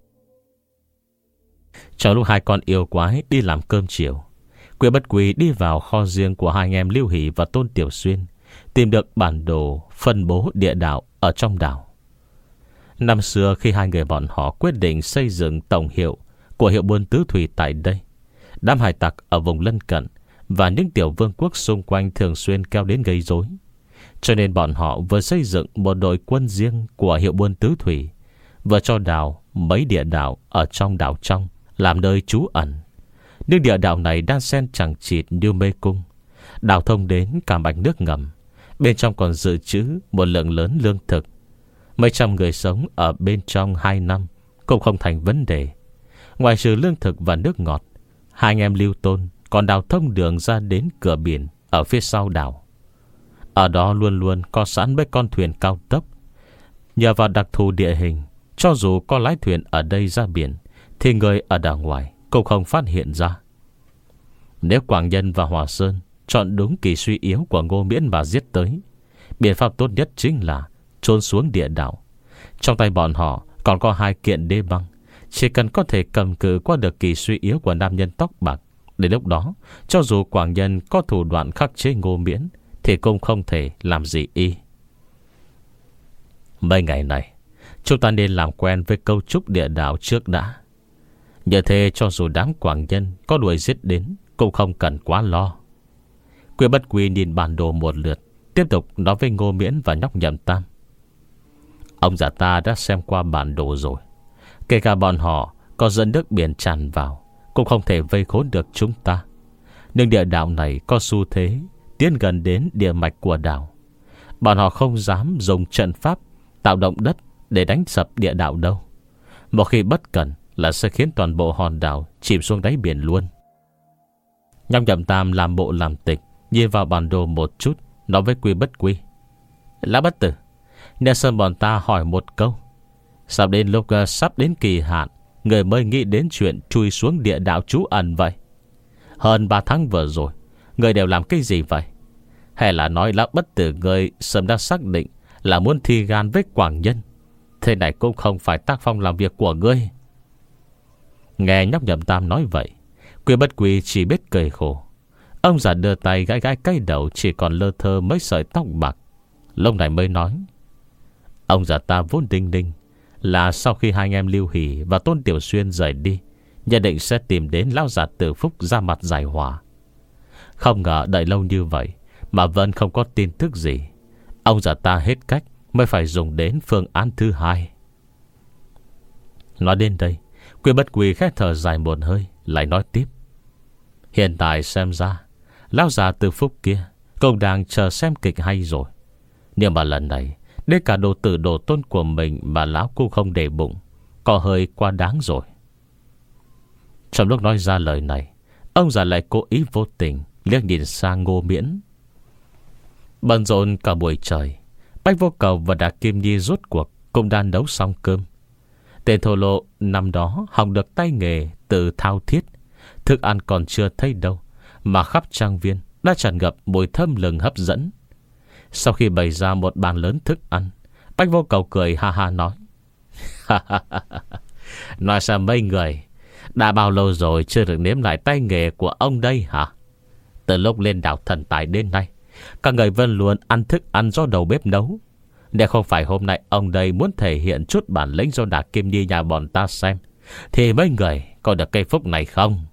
Trong lúc hai con yêu quái đi làm cơm chiều, Quy Bất Quy đi vào kho riêng của hai anh em Lưu Hỷ và Tôn Tiểu Xuyên, tìm được bản đồ phân bố địa đạo ở trong đảo. Năm xưa khi hai người bọn họ quyết định xây dựng tổng hiệu của hiệu buôn tứ thủy tại đây, đám hải tặc ở vùng lân cận và những tiểu vương quốc xung quanh thường xuyên kéo đến gây rối. Cho nên bọn họ vừa xây dựng một đội quân riêng của hiệu buôn tứ thủy, vừa cho đào mấy địa đạo ở trong đảo trong làm nơi trú ẩn. Nhưng địa đạo này đan xen chẳng chịt như mê cung, đào thông đến cả mạch nước ngầm. Bên trong còn dự trữ một lượng lớn lương thực. Mấy trăm người sống ở bên trong hai năm cũng không thành vấn đề. Ngoài trừ lương thực và nước ngọt, hai anh em Lưu Tôn còn đào thông đường ra đến cửa biển ở phía sau đảo. Ở đó luôn luôn có sẵn mấy con thuyền cao tốc. Nhờ vào đặc thù địa hình, cho dù có lái thuyền ở đây ra biển thì người ở đảo ngoài cũng không phát hiện ra. Nếu Quảng Nhân và Hòa Sơn chọn đúng kỳ suy yếu của Ngô Miễn mà giết tới, biện pháp tốt nhất chính là chôn xuống địa đạo. Trong tay bọn họ còn có hai kiện đê băng, Chỉ cần có thể cầm cự qua được kỳ suy yếu của nam nhân tóc bạc, đến lúc đó cho dù Quảng Nhân có thủ đoạn khắc chế Ngô Miễn thì cũng không thể làm gì y. Mấy ngày này chúng ta nên làm quen với cấu trúc địa đạo trước đã. Như thế cho dù đám Quảng Nhân có đuổi giết đến cũng không cần quá lo. Quy Bất Quy nhìn bản đồ một lượt, tiếp tục nói với Ngô Miễn và nhóc Nhậm Tam. Ông già ta đã xem qua bản đồ rồi. Kể cả bọn họ có dẫn nước biển tràn vào cũng không thể vây khốn được chúng ta. Nhưng địa đạo này có xu thế tiến gần đến địa mạch của đảo. Bọn họ không dám dùng trận pháp tạo động đất để đánh sập địa đạo đâu. Một khi bất cẩn là sẽ khiến toàn bộ hòn đảo chìm xuống đáy biển luôn. Nhóc Nhậm Tam làm bộ làm tịch, nhìn vào bản đồ một chút, nói với Quy Bất Quy. Lão bất tử, nên sơn bọn ta hỏi một câu. Sao đến lúc uh, sắp đến kỳ hạn người mới nghĩ đến chuyện chui xuống địa đạo trú ẩn vậy? Hơn ba tháng vừa rồi người đều làm cái gì vậy? Hay là nói lão bất tử người sớm đã xác định là muốn thi gan với Quảng Nhân? Thế này cũng không phải tác phong làm việc của ngươi. Nghe nhóc Nhậm Tam nói vậy, Quy Bất Quy chỉ biết cười khổ. Ông già đưa tay gãi gãi cái đầu chỉ còn lơ thơ mấy sợi tóc bạc. Lúc này mới nói. Ông già ta vốn đinh đinh là sau khi hai anh em Lưu Hỷ và Tôn Tiểu Xuyên rời đi, nhận định sẽ tìm đến lão già Tử Phúc ra mặt giải hòa. Không ngờ đợi lâu như vậy mà vẫn không có tin tức gì. Ông già ta hết cách mới phải dùng đến phương án thứ hai. Nói đến đây, Quy Bất Quy khẽ thở dài một hơi, lại nói tiếp. Hiện tại xem ra lão già Tử Phúc kia cũng đang chờ xem kịch hay rồi. Nhưng mà lần này đến cả đồ tử đồ tôn của mình mà lão cũng không để bụng, có hơi quá đáng rồi. Trong lúc nói ra lời này, ông già lại cố ý vô tình liếc nhìn sang Ngô Miễn. Bận rộn cả buổi trời, Bách Vô Cầu và Đạc Kim Nhi rốt cuộc cũng đã nấu xong cơm. Tên thô lộ năm đó học được tay nghề từ thao thiết. Thức ăn còn chưa thấy đâu mà khắp trang viên đã tràn ngập mùi thơm lừng hấp dẫn. Sau khi bày ra một bàn lớn thức ăn, Bách Vô Cầu cười ha ha nói. Nói sao mấy người đã bao lâu rồi chưa được nếm lại tay nghề của ông đây hả? Từ lúc lên đảo Thần Tài đến nay, các người vẫn luôn ăn thức ăn do đầu bếp nấu. Nếu không phải hôm nay ông đây muốn thể hiện chút bản lĩnh do Đạc Kim Nhi nhà bọn ta xem, thì mấy người có được cây phúc này không?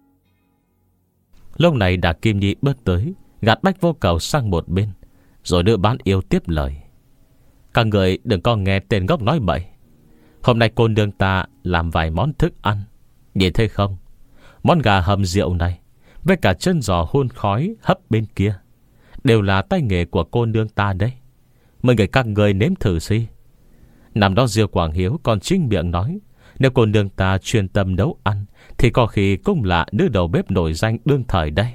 Lúc này Đạc Kim Nhi bước tới, gạt Bách Vô Cầu sang một bên, rồi đưa bán yêu tiếp lời. Các người đừng có nghe tên ngốc nói bậy. Hôm nay cô nương ta làm vài món thức ăn. Nhìn thấy không? Món gà hầm rượu này với cả chân giò hun khói hấp bên kia đều là tay nghề của cô nương ta đấy. Mời người các người nếm thử si. Năm đó Diêu Quảng Hiếu còn chính miệng nói, nếu cô nương ta chuyên tâm nấu ăn thì có khi cũng là nữ đầu bếp nổi danh đương thời đây.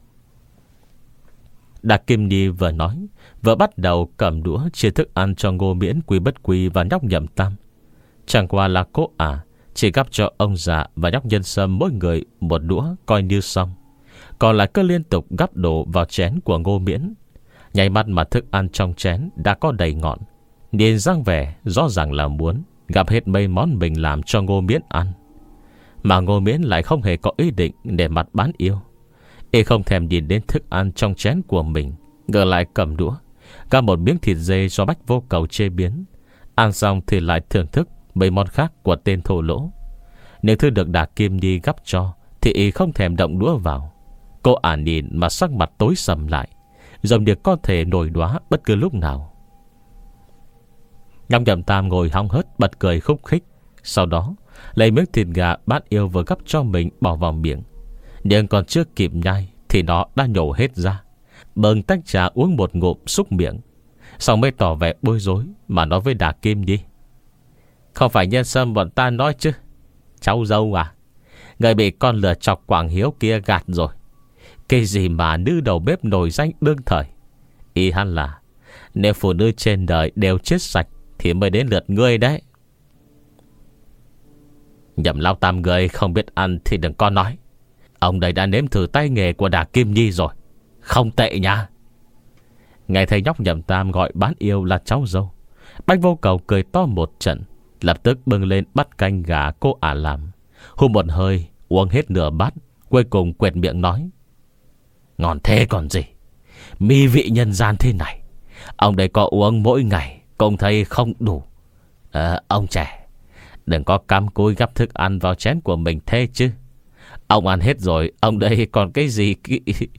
Đạc Kim Nhi vừa nói vừa bắt đầu cầm đũa chia thức ăn cho Ngô Miễn, Quy Bất Quy và nhóc Nhậm Tam. Chẳng qua là cô ả chỉ gắp cho ông già và nhóc Nhân Sâm mỗi người một đũa coi như xong. Còn lại cứ liên tục gắp đồ vào chén của Ngô Miễn. Nháy mắt mà thức ăn trong chén đã có đầy ngọn. Nhìn dáng vẻ rõ ràng là muốn gắp hết mấy món mình làm cho Ngô Miễn ăn. Mà Ngô Miễn lại không hề có ý định để mặt bán yêu. Y không thèm nhìn đến thức ăn trong chén của mình, ngược lại cầm đũa gắp một miếng thịt dê do Bách Vô Cầu chế biến. Ăn xong thì lại thưởng thức mấy món khác của tên thô lỗ. Những thứ được Đạc Kim Nhi gắp cho thì Y không thèm động đũa vào. Cô ả nhìn mà sắc mặt tối sầm lại, giống như có thể nổi đoá bất cứ lúc nào. Nhóc Nhậm Tam ngồi hóng hớt bật cười khúc khích. Sau đó lấy miếng thịt gà bát yêu vừa gắp cho mình bỏ vào miệng. Nhưng còn chưa kịp nhai thì nó đã nhổ hết ra, bưng tách trà uống một ngụm xúc miệng. Xong mới tỏ vẻ bối rối mà nói với Đạc Kim Nhi. Không phải Nhân Sâm bọn ta nói chứ, cháu dâu à, người bị con lừa chọc Quảng Hiếu kia gạt rồi. Cái gì mà nữ đầu bếp nổi danh đương thời. Ý hắn là nếu phụ nữ trên đời đều chết sạch thì mới đến lượt ngươi đấy. Nhậm lão tam người không biết ăn thì đừng có nói. Ông đây đã nếm thử tay nghề của Đạc Kim Nhi rồi, không tệ nha. Nghe thấy nhóc Nhậm Tam gọi bán yêu là cháu dâu, Bách Vô Cầu cười to một trận, lập tức bưng lên bát canh gà cô ả làm, hút một hơi uống hết nửa bát, cuối cùng quẹt miệng nói: Ngon thế còn gì, mỹ vị nhân gian thế này, ông đây có uống mỗi ngày cũng thấy không đủ. à, Ông trẻ, đừng có cắm cúi gắp thức ăn vào chén của mình thế chứ. Ông ăn hết rồi, ông đây còn cái gì kì...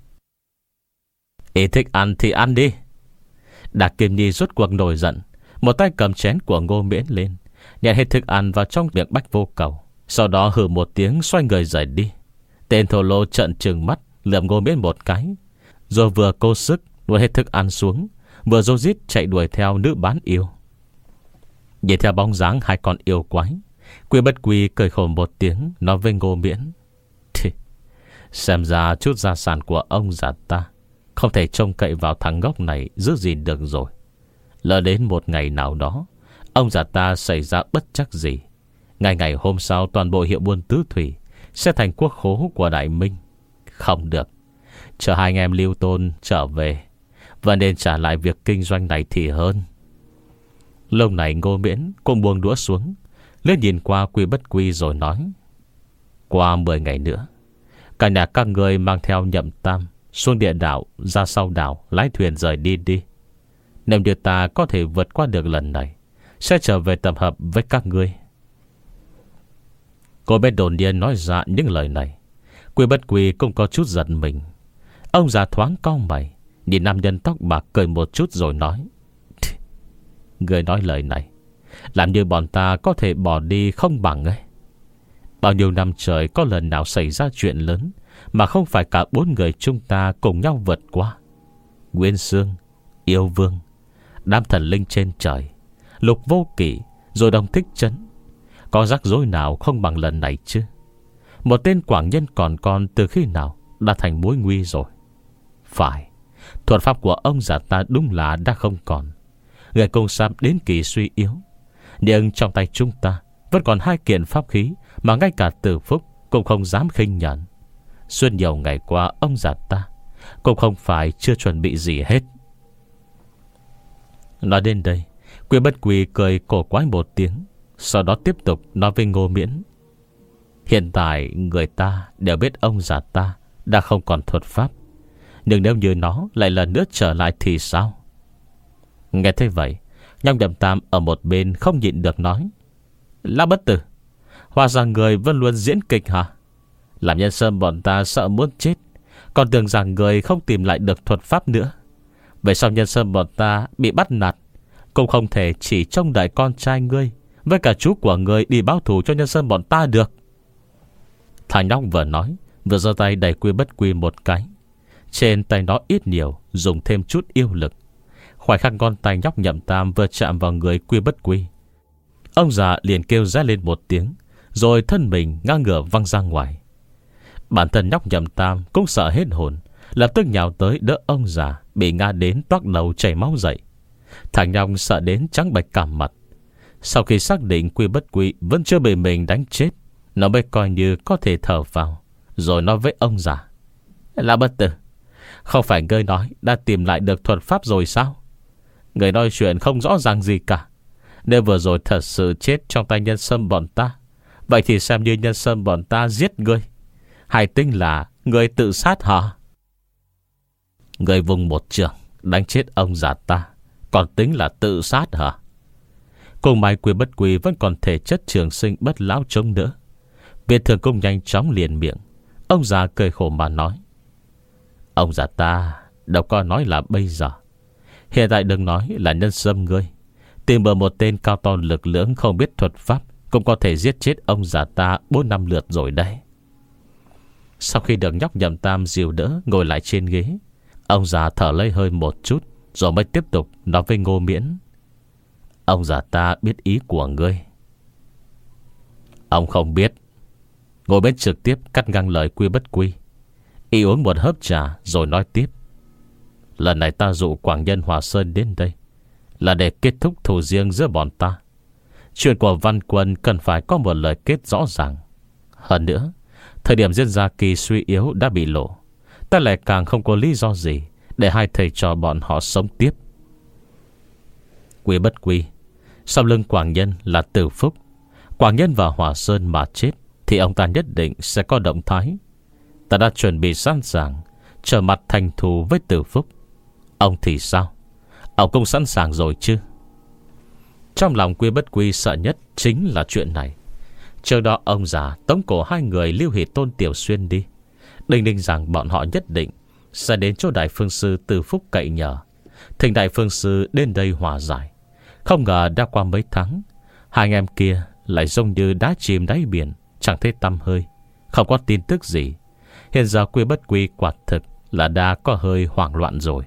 Ý thích ăn thì ăn đi. Đạc Kim Nhi rút cuộc nổi giận, một tay cầm chén của Ngô Miễn lên, nhét hết thức ăn vào trong miệng Bách Vô Cầu, sau đó hừ một tiếng xoay người rời đi. Tên thô lô trợn trừng mắt lườm Ngô Miễn một cái, rồi vừa cố sức nuốt hết thức ăn xuống, vừa rô rít chạy đuổi theo nữ bán yêu. Nhìn theo bóng dáng hai con yêu quái, Quy Bất Quy cười khổ một tiếng, nói với Ngô Miễn: Xem ra chút gia sản của ông già ta không thể trông cậy vào thằng ngốc này giữ gìn được rồi. Lỡ đến một ngày nào đó ông già ta xảy ra bất chắc gì, ngày ngày hôm sau toàn bộ hiệu buôn tứ thủy sẽ thành quốc khố của Đại Minh. Không được, chờ hai anh em Lưu Tôn trở về và nên trả lại việc kinh doanh này thì hơn. Lúc này Ngô Miễn cũng buông đũa xuống, lên nhìn qua Quy Bất Quy rồi nói: Qua mười ngày nữa, cả nhà các người mang theo Nhậm Tam xuống địa đảo, ra sau đảo lái thuyền rời đi đi. Nếu như ta có thể vượt qua được lần này, sẽ trở về tập hợp với các ngươi. Cô bên đồn điên nói ra những lời này, Quy Bất Quy cũng có chút giận mình. Ông già thoáng cau mày, nhìn nam nhân tóc bạc cười một chút rồi nói: Người nói lời này làm như bọn ta có thể bỏ đi không bằng ấy. Bao nhiêu năm trời có lần nào xảy ra chuyện lớn mà không phải cả bốn người chúng ta cùng nhau vượt qua? Nguyên Sương, Yêu Vương, đám thần linh trên trời, Lục Vô Kỵ, rồi Đồng Thích Trấn. Có rắc rối nào không bằng lần này chứ? Một tên quảng nhân còn con từ khi nào đã thành mối nguy rồi. Phải, thuật pháp của ông già ta đúng là đã không còn, người công sắp đến kỳ suy yếu. Nhưng trong tay chúng ta vẫn còn hai kiện pháp khí mà ngay cả Từ Phúc cũng không dám khinh nhận. Suốt nhiều ngày qua ông già ta cũng không phải chưa chuẩn bị gì hết. Nói đến đây, Quy Bất Quy cười cổ quái một tiếng, sau đó tiếp tục nói với Ngô Miễn: Hiện tại người ta đều biết ông già ta đã không còn thuật pháp, nhưng nếu như nó lại lần nữa trở lại thì sao? Nghe thế vậy, Nhong Nhậm Tam ở một bên không nhịn được nói: Lão bất tử, hóa ra người vẫn luôn diễn kịch hả? Làm nhân sâm bọn ta sợ muốn chết, còn tưởng rằng người không tìm lại được thuật pháp nữa. Vậy sao nhân sâm bọn ta bị bắt nạt, cũng không thể chỉ trông đợi con trai ngươi với cả chú của ngươi đi báo thù cho nhân sâm bọn ta được? Thằng nhóc vừa nói, vừa giơ tay đẩy Quy Bất Quy một cái. Trên tay nó ít nhiều dùng thêm chút yêu lực. Khoảnh khắc ngón tay nhóc Nhậm Tam vừa chạm vào người Quy Bất Quy, ông già liền kêu ré lên một tiếng, rồi thân mình ngang ngửa văng ra ngoài. Bản thân nhóc Nhậm Tam cũng sợ hết hồn, lập tức nhào tới đỡ ông già bị ngã đến toác đầu chảy máu dậy. Thằng nhóc sợ đến trắng bệch cả mặt. Sau khi xác định Quy Bất Quy vẫn chưa bị mình đánh chết, nó mới coi như có thể thở vào, rồi nói với ông già: Là bất tử, không phải ngươi nói đã tìm lại được thuật pháp rồi sao? Người nói chuyện không rõ ràng gì cả. Nếu vừa rồi thật sự chết trong tay nhân sâm bọn ta, vậy thì xem như nhân sâm bọn ta giết ngươi, hay tính là ngươi tự sát hả? Ngươi vùng một trường đánh chết ông già ta, còn tính là tự sát hả? Cùng may Quy Bất Quy vẫn còn thể chất trường sinh bất lão chống đỡ. Việt Thường Cung nhanh chóng liền miệng. Ông già cười khổ mà nói: Ông già ta đâu có nói là bây giờ. Hiện tại đừng nói là nhân sâm ngươi, tìm bờ một tên cao to lực lưỡng không biết thuật pháp cũng có thể giết chết ông già ta bốn năm lượt rồi đây. Sau khi được nhóc Nhậm Tam dìu đỡ ngồi lại trên ghế, ông già thở lấy hơi một chút, rồi mới tiếp tục nói với Ngô Miễn: Ông già ta biết ý của ngươi. Ông không biết. Ngô Miễn trực tiếp cắt ngang lời Quy Bất Quy. Y uống một hớp trà rồi nói tiếp: Lần này ta dụ Quảng Nhân Hòa Sơn đến đây là để kết thúc thù riêng giữa bọn ta. Chuyện của Văn Quân cần phải có một lời kết rõ ràng. Hơn nữa, thời điểm diễn ra kỳ suy yếu đã bị lộ, ta lại càng không có lý do gì để hai thầy trò bọn họ sống tiếp. Quy Bất Quy, Sau lưng Quảng Nhân là Từ Phúc. Quảng Nhân và Hòa Sơn mà chết thì ông ta nhất định sẽ có động thái. Ta đã chuẩn bị sẵn sàng trở mặt thành thù với Từ Phúc. Ông thì sao? Ông cũng sẵn sàng rồi chứ? Trong lòng Quy Bất Quy sợ nhất chính là chuyện này. Trước đó ông già tống cổ hai người Lưu Hỷ Tôn Tiểu Xuyên đi, đinh ninh rằng bọn họ nhất định sẽ đến chỗ Đại Phương Sư Từ Phúc cậy nhờ, thỉnh Đại Phương Sư đến đây hòa giải. Không ngờ đã qua mấy tháng, hai anh em kia lại giống như đá chìm đáy biển, chẳng thấy tăm hơi, không có tin tức gì. Hiện giờ Quy Bất Quy quả thực là đã có hơi hoảng loạn rồi.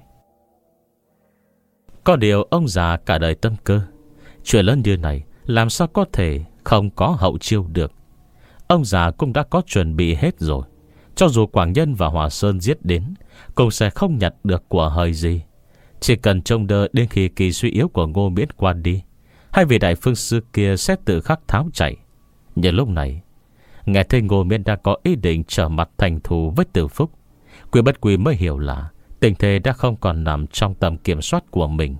Có điều ông già cả đời tâm cơ, chuyện lớn như này làm sao có thể không có hậu chiêu được. Ông già cũng đã có chuẩn bị hết rồi. Cho dù Quảng Nhân và Hòa Sơn giết đến, cũng sẽ không nhận được của hời gì. Chỉ cần trông đợi đến khi kỳ suy yếu của Ngô Miễn qua đi, hai vị Đại Phương Sư kia sẽ tự khắc tháo chạy. Nhưng lúc này, nghe thấy Ngô Miễn đã có ý định trở mặt thành thù với Từ Phúc, Quy Bất Quy mới hiểu là tình thế đã không còn nằm trong tầm kiểm soát của mình.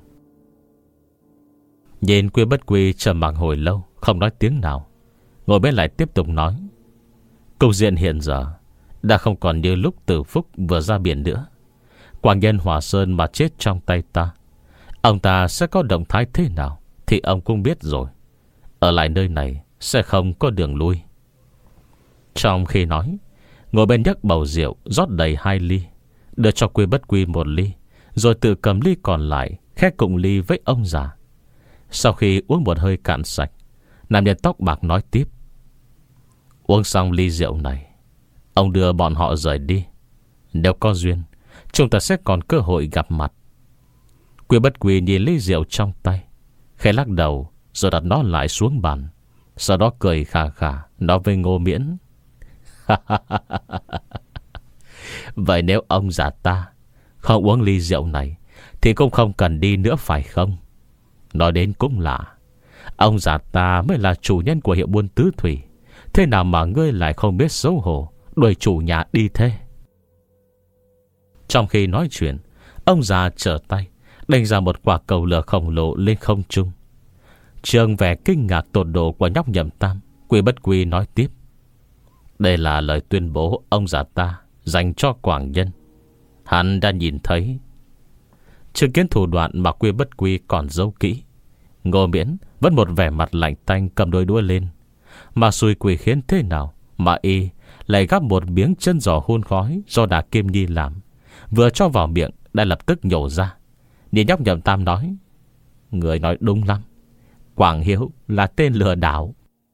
Nhìn Quy Bất Quy trầm mặc hồi lâu, không nói tiếng nào, Ngô Miễn lại tiếp tục nói: cục diện hiện giờ đã không còn như lúc Từ Phúc vừa ra biển nữa. Quảng Nhân Hòa Sơn mà chết trong tay ta, ông ta sẽ có động thái thế nào thì ông cũng biết rồi. Ở lại nơi này sẽ không có đường lui. Trong khi nói, Ngồi bên nhấc bầu rượu rót đầy hai ly, đưa cho Quy Bất Quy một ly, rồi tự cầm ly còn lại khẽ cùng ly với ông già. Sau khi uống một hơi cạn sạch, nam nhân tóc bạc nói tiếp: uống xong ly rượu này, ông đưa bọn họ rời đi. Nếu có duyên, chúng ta sẽ còn cơ hội gặp mặt. Quy Bất Quy nhìn ly rượu trong tay, khẽ lắc đầu rồi đặt nó lại xuống bàn. Sau đó cười khà khà nói với Ngô Miễn: vậy nếu ông già ta không uống ly rượu này thì cũng không cần đi nữa phải không? Nói đến cũng lạ, ông già ta mới là chủ nhân của hiệu buôn tứ thủy, thế nào mà ngươi lại không biết xấu hổ đuổi chủ nhà đi thế? Trong khi nói chuyện, ông già trở tay đánh ra một quả cầu lửa khổng lồ lên không trung. Trương vẻ kinh ngạc tột độ của nhóc Nhậm Tam, Quy Bất Quy nói tiếp: đây là lời tuyên bố ông già ta dành cho Quảng Nhân. Hắn đã nhìn thấy. Chứng kiến thủ đoạn mà Quy Bất Quy còn giấu kỹ, Ngô Miễn vẫn một vẻ mặt lạnh tanh cầm đôi đũa lên. Mà xui quỷ khiến thế nào mà y lại gắp một miếng chân giò hun khói do Đà Kim Nhi làm, vừa cho vào miệng đã lập tức nhổ ra. Nhìn nhóc Nhậm Tam nói: người nói đúng lắm, Quảng Hiếu là tên lừa đảo.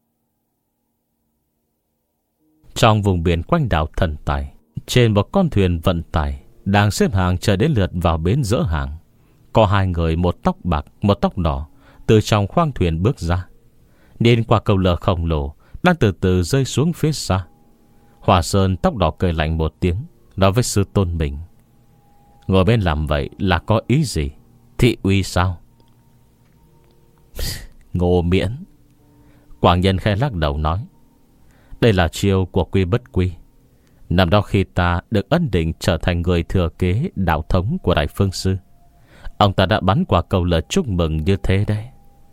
Trong vùng biển quanh đảo Thần Tài, trên một con thuyền vận tải đang xếp hàng chờ đến lượt vào bến dỡ hàng, có hai người, một tóc bạc một tóc đỏ, từ trong khoang thuyền bước ra. Nhìn qua cầu lửa khổng lồ đang từ từ rơi xuống phía xa, Hòa Sơn tóc đỏ cười lạnh một tiếng, nói với sư tôn mình: ngồi bên làm vậy là có ý gì? Thị uy sao? Ngô Miễn. Quảng Nhân khẽ lắc đầu nói: đây là chiêu của Quy Bất Quy. Năm đó khi ta được ấn định trở thành người thừa kế đạo thống của Đại Phương Sư, ông ta đã bắn quả cầu lửa chúc mừng như thế đấy.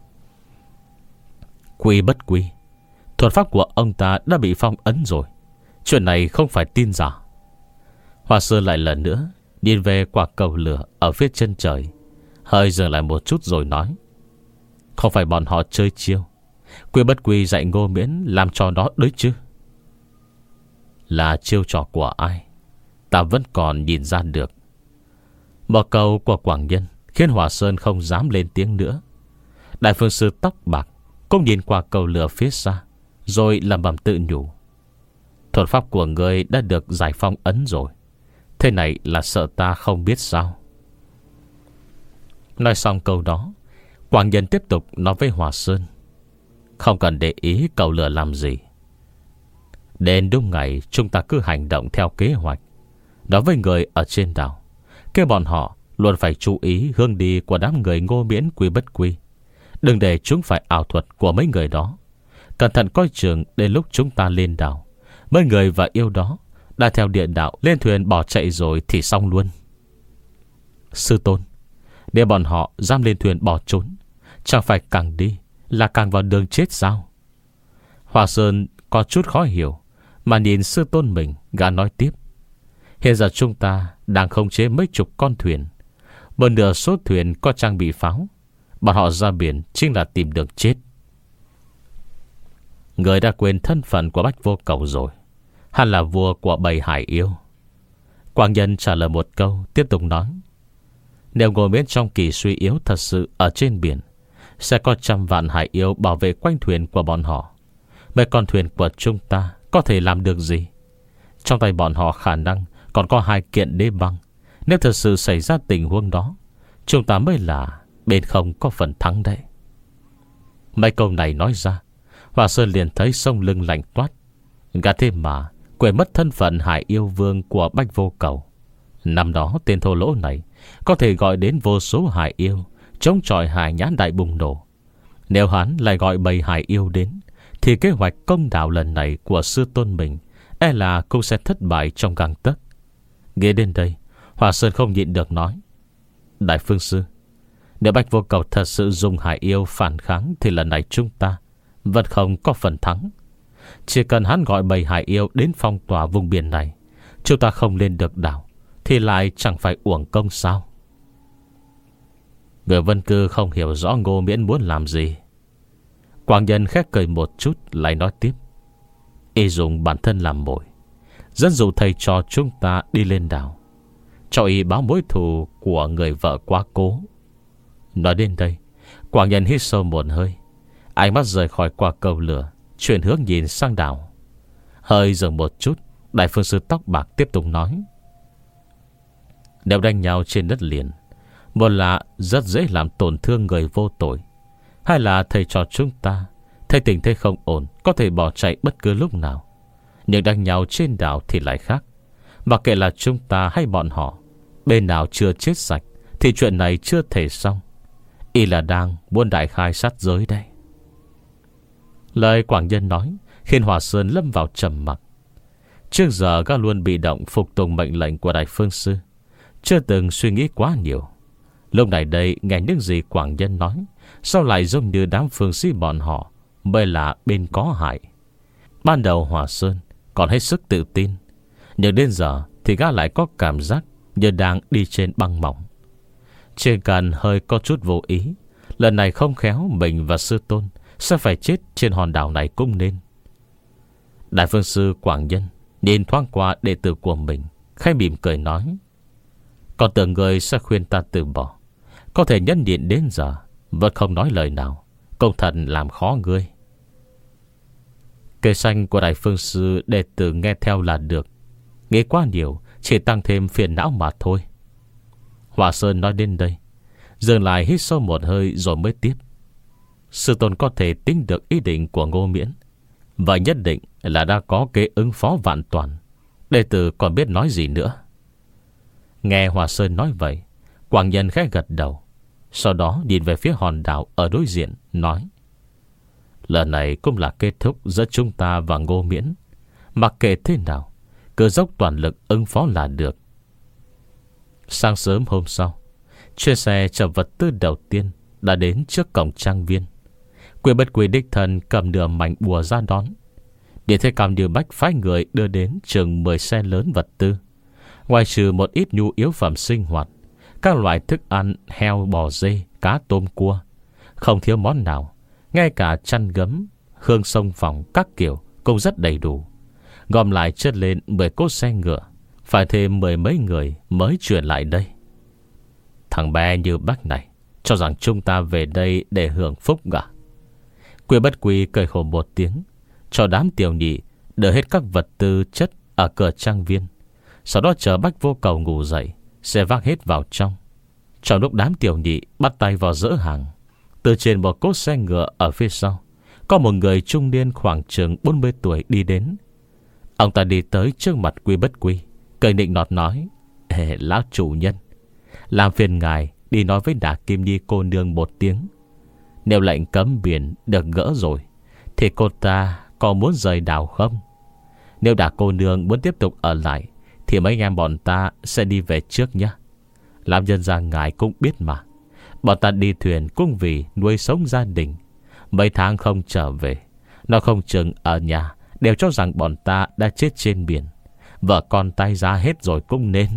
Quy Bất Quy, thuật pháp của ông ta đã bị phong ấn rồi, chuyện này không phải tin giả. Hoa Sơn lại lần nữa nhìn về quả cầu lửa ở phía chân trời, hơi dừng lại một chút rồi nói: không phải bọn họ chơi chiêu, Quy Bất Quy dạy Ngô Miễn làm trò đó đấy chứ? Là chiêu trò của ai, ta vẫn còn nhìn ra được. Một câu của Quảng Nhân khiến Hòa Sơn không dám lên tiếng nữa. Đại Phương Sư tóc bạc cũng nhìn qua cầu lửa phía xa, rồi lẩm bẩm tự nhủ: thuật pháp của người đã được giải phong ấn rồi, thế này là sợ ta không biết sao? Nói xong câu đó, Quảng Nhân tiếp tục nói với Hòa Sơn: không cần để ý cầu lửa làm gì. Đến đúng ngày chúng ta cứ hành động theo kế hoạch. Nói với người ở trên đảo, kêu bọn họ luôn phải chú ý hướng đi của đám người Ngô Miễn Quy Bất Quy, đừng để chúng phải ảo thuật của mấy người đó. Cẩn thận coi chừng đến lúc chúng ta lên đảo, mấy người và yêu đó đã theo địa đạo lên thuyền bỏ chạy rồi thì xong luôn. Sư tôn, để bọn họ dám lên thuyền bỏ trốn, Chẳng phải càng đi là càng vào đường chết sao? Hòa Sơn có chút khó hiểu, mà nhìn sư tôn mình. Gã nói tiếp: hiện giờ chúng ta đang khống chế mấy chục con thuyền, một nửa số thuyền có trang bị pháo. Bọn họ ra biển chính là tìm đường chết. Người đã quên thân phận của Bách Vô Cầu rồi. Hắn là vua của bầy hải yêu. Quang Nhân trả lời một câu, tiếp tục nói: nếu Ngô Miễn trong kỳ suy yếu thật sự ở trên biển, sẽ có trăm vạn hải yêu bảo vệ quanh thuyền của bọn họ. Mấy con thuyền của chúng ta có thể làm được gì? Trong tay bọn họ khả năng còn có hai kiện đế băng. Nếu thật sự xảy ra tình huống đó, chúng ta mới là bên không có phần thắng đấy. Mấy câu này nói ra, Hòa Sơn liền thấy sông lưng lạnh toát. Gã thế mà quên mất thân phận hải yêu vương của Bách Vô Cầu. Năm đó tên thô lỗ này có thể gọi đến vô số hải yêu chống chọi hải nhãn đại bùng nổ. Nếu hắn lại gọi bầy hải yêu đến, thì kế hoạch công đảo lần này của sư tôn mình e là cũng sẽ thất bại trong gang tấc. Nghe đến đây, Hòa Sơn không nhịn được nói: đại phương sư, nếu Bách Vô Cầu thật sự dùng hải yêu phản kháng, thì lần này chúng ta vẫn không có phần thắng. Chỉ cần hắn gọi bầy hải yêu đến phong tỏa vùng biển này, chúng ta không lên được đảo, thì lại chẳng phải uổng công sao? Người Vân Cư không hiểu rõ Ngô Miễn muốn làm gì. Quang Nhân khẽ cười một chút, lại nói tiếp: y dùng bản thân làm mồi, dẫn dụ thầy trò chúng ta đi lên đảo, cho y báo mối thù của người vợ quá cố. Nói đến đây, Quang Nhân hít sâu một hơi, ánh mắt rời khỏi quả cầu lửa, chuyển hướng nhìn sang đảo. Hơi dừng một chút, đại phương sư tóc bạc tiếp tục nói: nếu đánh nhau trên đất liền, một là rất dễ làm tổn thương người vô tội, hai là thầy trò chúng ta thấy tình thế không ổn, có thể bỏ chạy bất cứ lúc nào. Nhưng đánh nhau trên đảo thì lại khác. Mặc kệ là chúng ta hay bọn họ, bên nào chưa chết sạch thì chuyện này chưa thể xong. Y là đang muốn đại khai sát giới đây. Lời Quảng Nhân nói khiến Hòa Sơn lâm vào trầm mặc. Trước giờ gã luôn bị động phục tùng mệnh lệnh của đại phương sư, chưa từng suy nghĩ quá nhiều. Lúc này đây nghe những gì Quảng Nhân nói, sao lại giống như đám phương sĩ bọn họ mới là bên có hại. Ban đầu Hòa Sơn còn hết sức tự tin, nhưng đến giờ thì gã lại có cảm giác như đang đi trên băng mỏng. Chỉ cần hơi có chút vô ý, lần này không khéo mình và sư tôn sẽ phải chết trên hòn đảo này cũng nên. Đại phương sư Quảng Nhân nhìn thoáng qua đệ tử của mình, khẽ mỉm cười nói: còn tưởng người sẽ khuyên ta từ bỏ, có thể nhân nhịn đến giờ vẫn không nói lời nào, công thần làm khó ngươi. Cây xanh của đại phương sư đệ tử nghe theo là được, nghĩ quá nhiều chỉ tăng thêm phiền não mà thôi. Hòa Sơn nói đến đây, dừng lại hít sâu một hơi rồi mới tiếp: sư tôn có thể tính được ý định của Ngô Miễn, và nhất định là đã có kế ứng phó vạn toàn. Đệ tử còn biết nói gì nữa. Nghe Hòa Sơn nói vậy, Quảng Nhân khẽ gật đầu, sau đó nhìn về phía hòn đảo ở đối diện, nói: lần này cũng là kết thúc giữa chúng ta và Ngô Miễn. Mặc kệ thế nào, cứ dốc toàn lực ứng phó là được. Sáng sớm hôm sau, chuyến xe chở vật tư đầu tiên đã đến trước cổng trang viên. Quyền Bất Quỳ đích thân cầm nửa mảnh bùa ra đón. Điện Thế Cảm Như Bách phái người đưa đến chừng mười xe lớn vật tư. Ngoài trừ một ít nhu yếu phẩm sinh hoạt, các loại thức ăn heo, bò, dê, cá, tôm, cua, không thiếu món nào. Ngay cả chăn gấm, hương sông phòng các kiểu cũng rất đầy đủ. Gom lại chất lên mười cỗ xe ngựa, phải thêm mười mấy người mới chuyển lại đây. Thằng bé Như Bách này cho rằng chúng ta về đây để hưởng phúc à? Quyền Bất Quỳ cười khổ một tiếng, cho đám tiểu nhị đỡ hết các vật tư chất ở cửa trang viên. Sau đó chờ Bách Vô Cầu ngủ dậy, sẽ vác hết vào trong. Trong lúc đám tiểu nhị bắt tay vào dỡ hàng, từ trên một cỗ xe ngựa ở phía sau, có một người trung niên khoảng chừng bốn mươi tuổi đi đến. Ông ta đi tới trước mặt Quy Bất Quy, cười nịnh nọt nói: Ê, lão chủ nhân, làm phiền ngài đi nói với Đả Kim Nhi cô nương một tiếng. Nếu lệnh cấm biển được gỡ rồi, thì cô ta có muốn rời đảo không? Nếu Đả cô nương muốn tiếp tục ở lại, thì mấy anh em bọn ta sẽ đi về trước nhé. Làm nhân gia ngài cũng biết mà, Bọn ta đi thuyền cũng vì nuôi sống gia đình. Mấy tháng không trở về, nó không chừng ở nhà đều cho rằng bọn ta đã chết trên biển. Vợ con tay ra hết rồi cũng nên.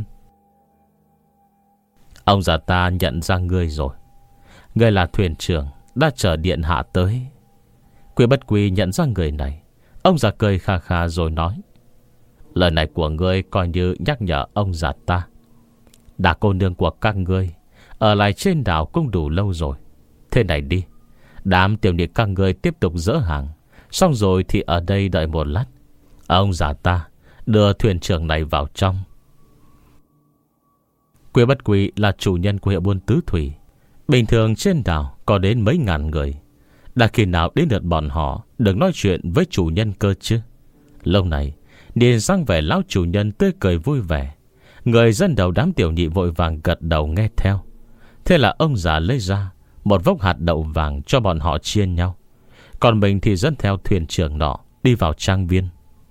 Ông già ta nhận ra ngươi rồi. Ngươi là thuyền trưởng đã chở điện hạ tới. Quy Bất Quy nhận ra người này. Ông già cười kha kha rồi nói: lời này của ngươi coi như nhắc nhở ông già ta. Đã cô nương của các ngươi ở lại trên đảo cũng đủ lâu rồi. Thế này đi, đám tiểu nhị các ngươi tiếp tục dỡ hàng, xong rồi thì ở đây đợi một lát. Ông già ta đưa thuyền trưởng này vào trong. Quy Bất Quy là chủ nhân của hiệu buôn tứ thủy. Bình thường trên đảo có đến mấy ngàn người. Đã khi nào đến lượt bọn họ được nói chuyện với chủ nhân cơ chứ? Lâu này nhìn sang vẻ lão chủ nhân tươi cười vui vẻ. Người dân đầu đám tiểu nhị vội vàng gật đầu nghe theo. Thế là ông già lấy ra một vốc hạt đậu vàng cho bọn họ chia nhau. Còn mình thì dẫn theo thuyền trưởng nọ đi vào trang viên.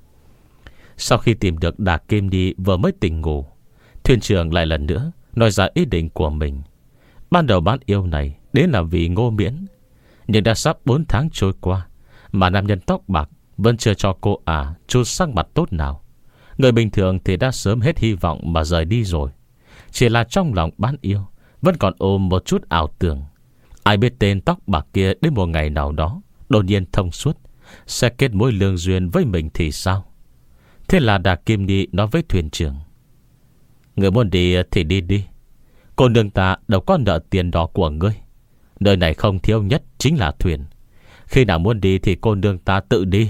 Sau khi tìm được Đà Kim Nhi vừa mới tỉnh ngủ, thuyền trưởng lại lần nữa nói ra ý định của mình. Ban đầu bán yêu này đến là vì Ngô Miễn, nhưng đã sắp bốn tháng trôi qua mà nam nhân tóc bạc vẫn chưa cho cô à chút sắc mặt tốt nào. Người bình thường thì đã sớm hết hy vọng mà rời đi rồi. Chỉ là trong lòng bán yêu vẫn còn ôm một chút ảo tưởng. Ai biết tên tóc bạc kia đến một ngày nào đó đột nhiên thông suốt, sẽ kết mối lương duyên với mình thì sao? Thế là Đà Kim Nhi nói với thuyền trưởng: người muốn đi thì đi đi. Cô nương ta đâu có nợ tiền đó của ngươi. Nơi này không thiếu nhất chính là thuyền. Khi nào muốn đi thì cô nương ta tự đi.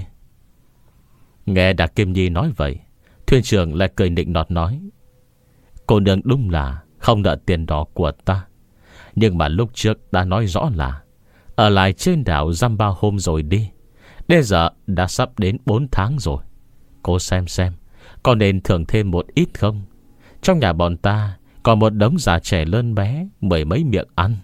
Nghe Đà Kim Nhi nói vậy, thuyền trưởng lại cười nịnh nọt nói: cô nương đúng là không nợ tiền đó của ta, nhưng mà lúc trước đã nói rõ là ở lại trên đảo dăm ba hôm rồi đi. Đến giờ đã sắp đến bốn tháng rồi. Cô xem xem có nên thưởng thêm một ít không? Trong nhà bọn ta còn một đống già trẻ lớn bé, mười mấy miệng ăn.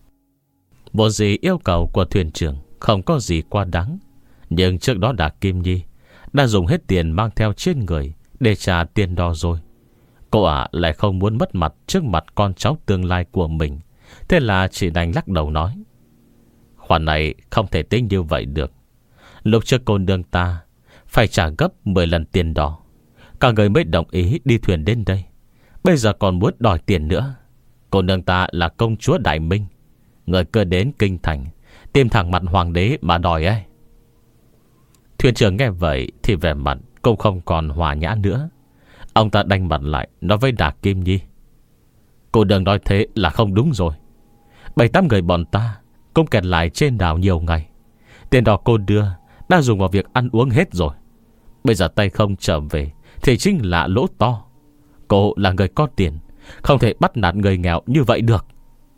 Bộ gì yêu cầu của thuyền trưởng không có gì quá đáng. Nhưng trước đó Đà Kim Nhi đã dùng hết tiền mang theo trên người để trả tiền đo rồi. Cô ả lại không muốn mất mặt trước mặt con cháu tương lai của mình. Thế là chỉ đành lắc đầu nói: khoản này không thể tính như vậy được. Lúc trước cô nương ta phải trả gấp mười lần tiền đỏ, cả người mới đồng ý đi thuyền đến đây. Bây giờ còn muốn đòi tiền nữa. Cô nương ta là công chúa Đại Minh, người cơ đến kinh thành tìm thẳng mặt hoàng đế mà đòi ấy. Thuyền trưởng nghe vậy thì vẻ mặt cũng không còn hòa nhã nữa. Ông ta đanh mặt lại nói với Đà Kim Nhi: cô đừng nói thế là không đúng rồi. Bảy tám người bọn ta cũng kẹt lại trên đảo nhiều ngày. Tiền đỏ cô đưa đã dùng vào việc ăn uống hết rồi. Bây giờ tay không trở về thì chính là lỗ to. Cô là người có tiền, không thể bắt nạt người nghèo như vậy được.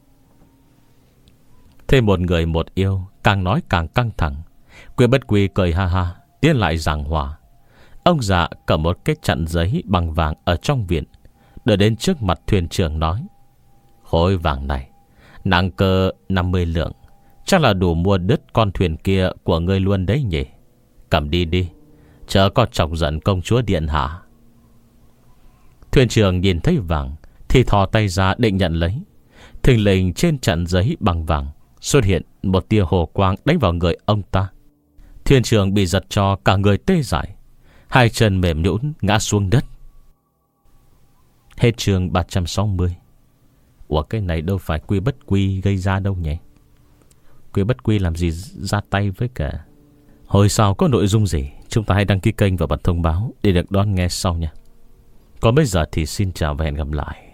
Thêm một người một yêu, càng nói càng căng thẳng. Quy Bất Quy cười ha ha tiến lại giảng hòa. Ông già cầm một cái chặn giấy bằng vàng ở trong viện, đưa đến trước mặt thuyền trưởng nói: khối vàng này nặng cơ năm mươi lượng, chắc là đủ mua đứt con thuyền kia của ngươi luôn đấy nhỉ. Cầm đi đi, chớ có chọc giận công chúa điện hạ. Thuyền trưởng nhìn thấy vàng thì thò tay ra định nhận lấy. Thình lình trên chặn giấy bằng vàng xuất hiện một tia hồ quang đánh vào người ông ta. Thuyền trưởng bị giật cho cả người tê dại, hai chân mềm nhũn ngã xuống đất. Hết chương ba trăm sáu mươi. Ủa cái này đâu phải Quy Bất Quy gây ra đâu nhỉ? Quy Bất Quy làm gì ra tay với cả? Hồi sau có nội dung gì, chúng ta hãy đăng ký kênh và bật thông báo để được đón nghe sau nha. Còn bây giờ thì xin chào và hẹn gặp lại.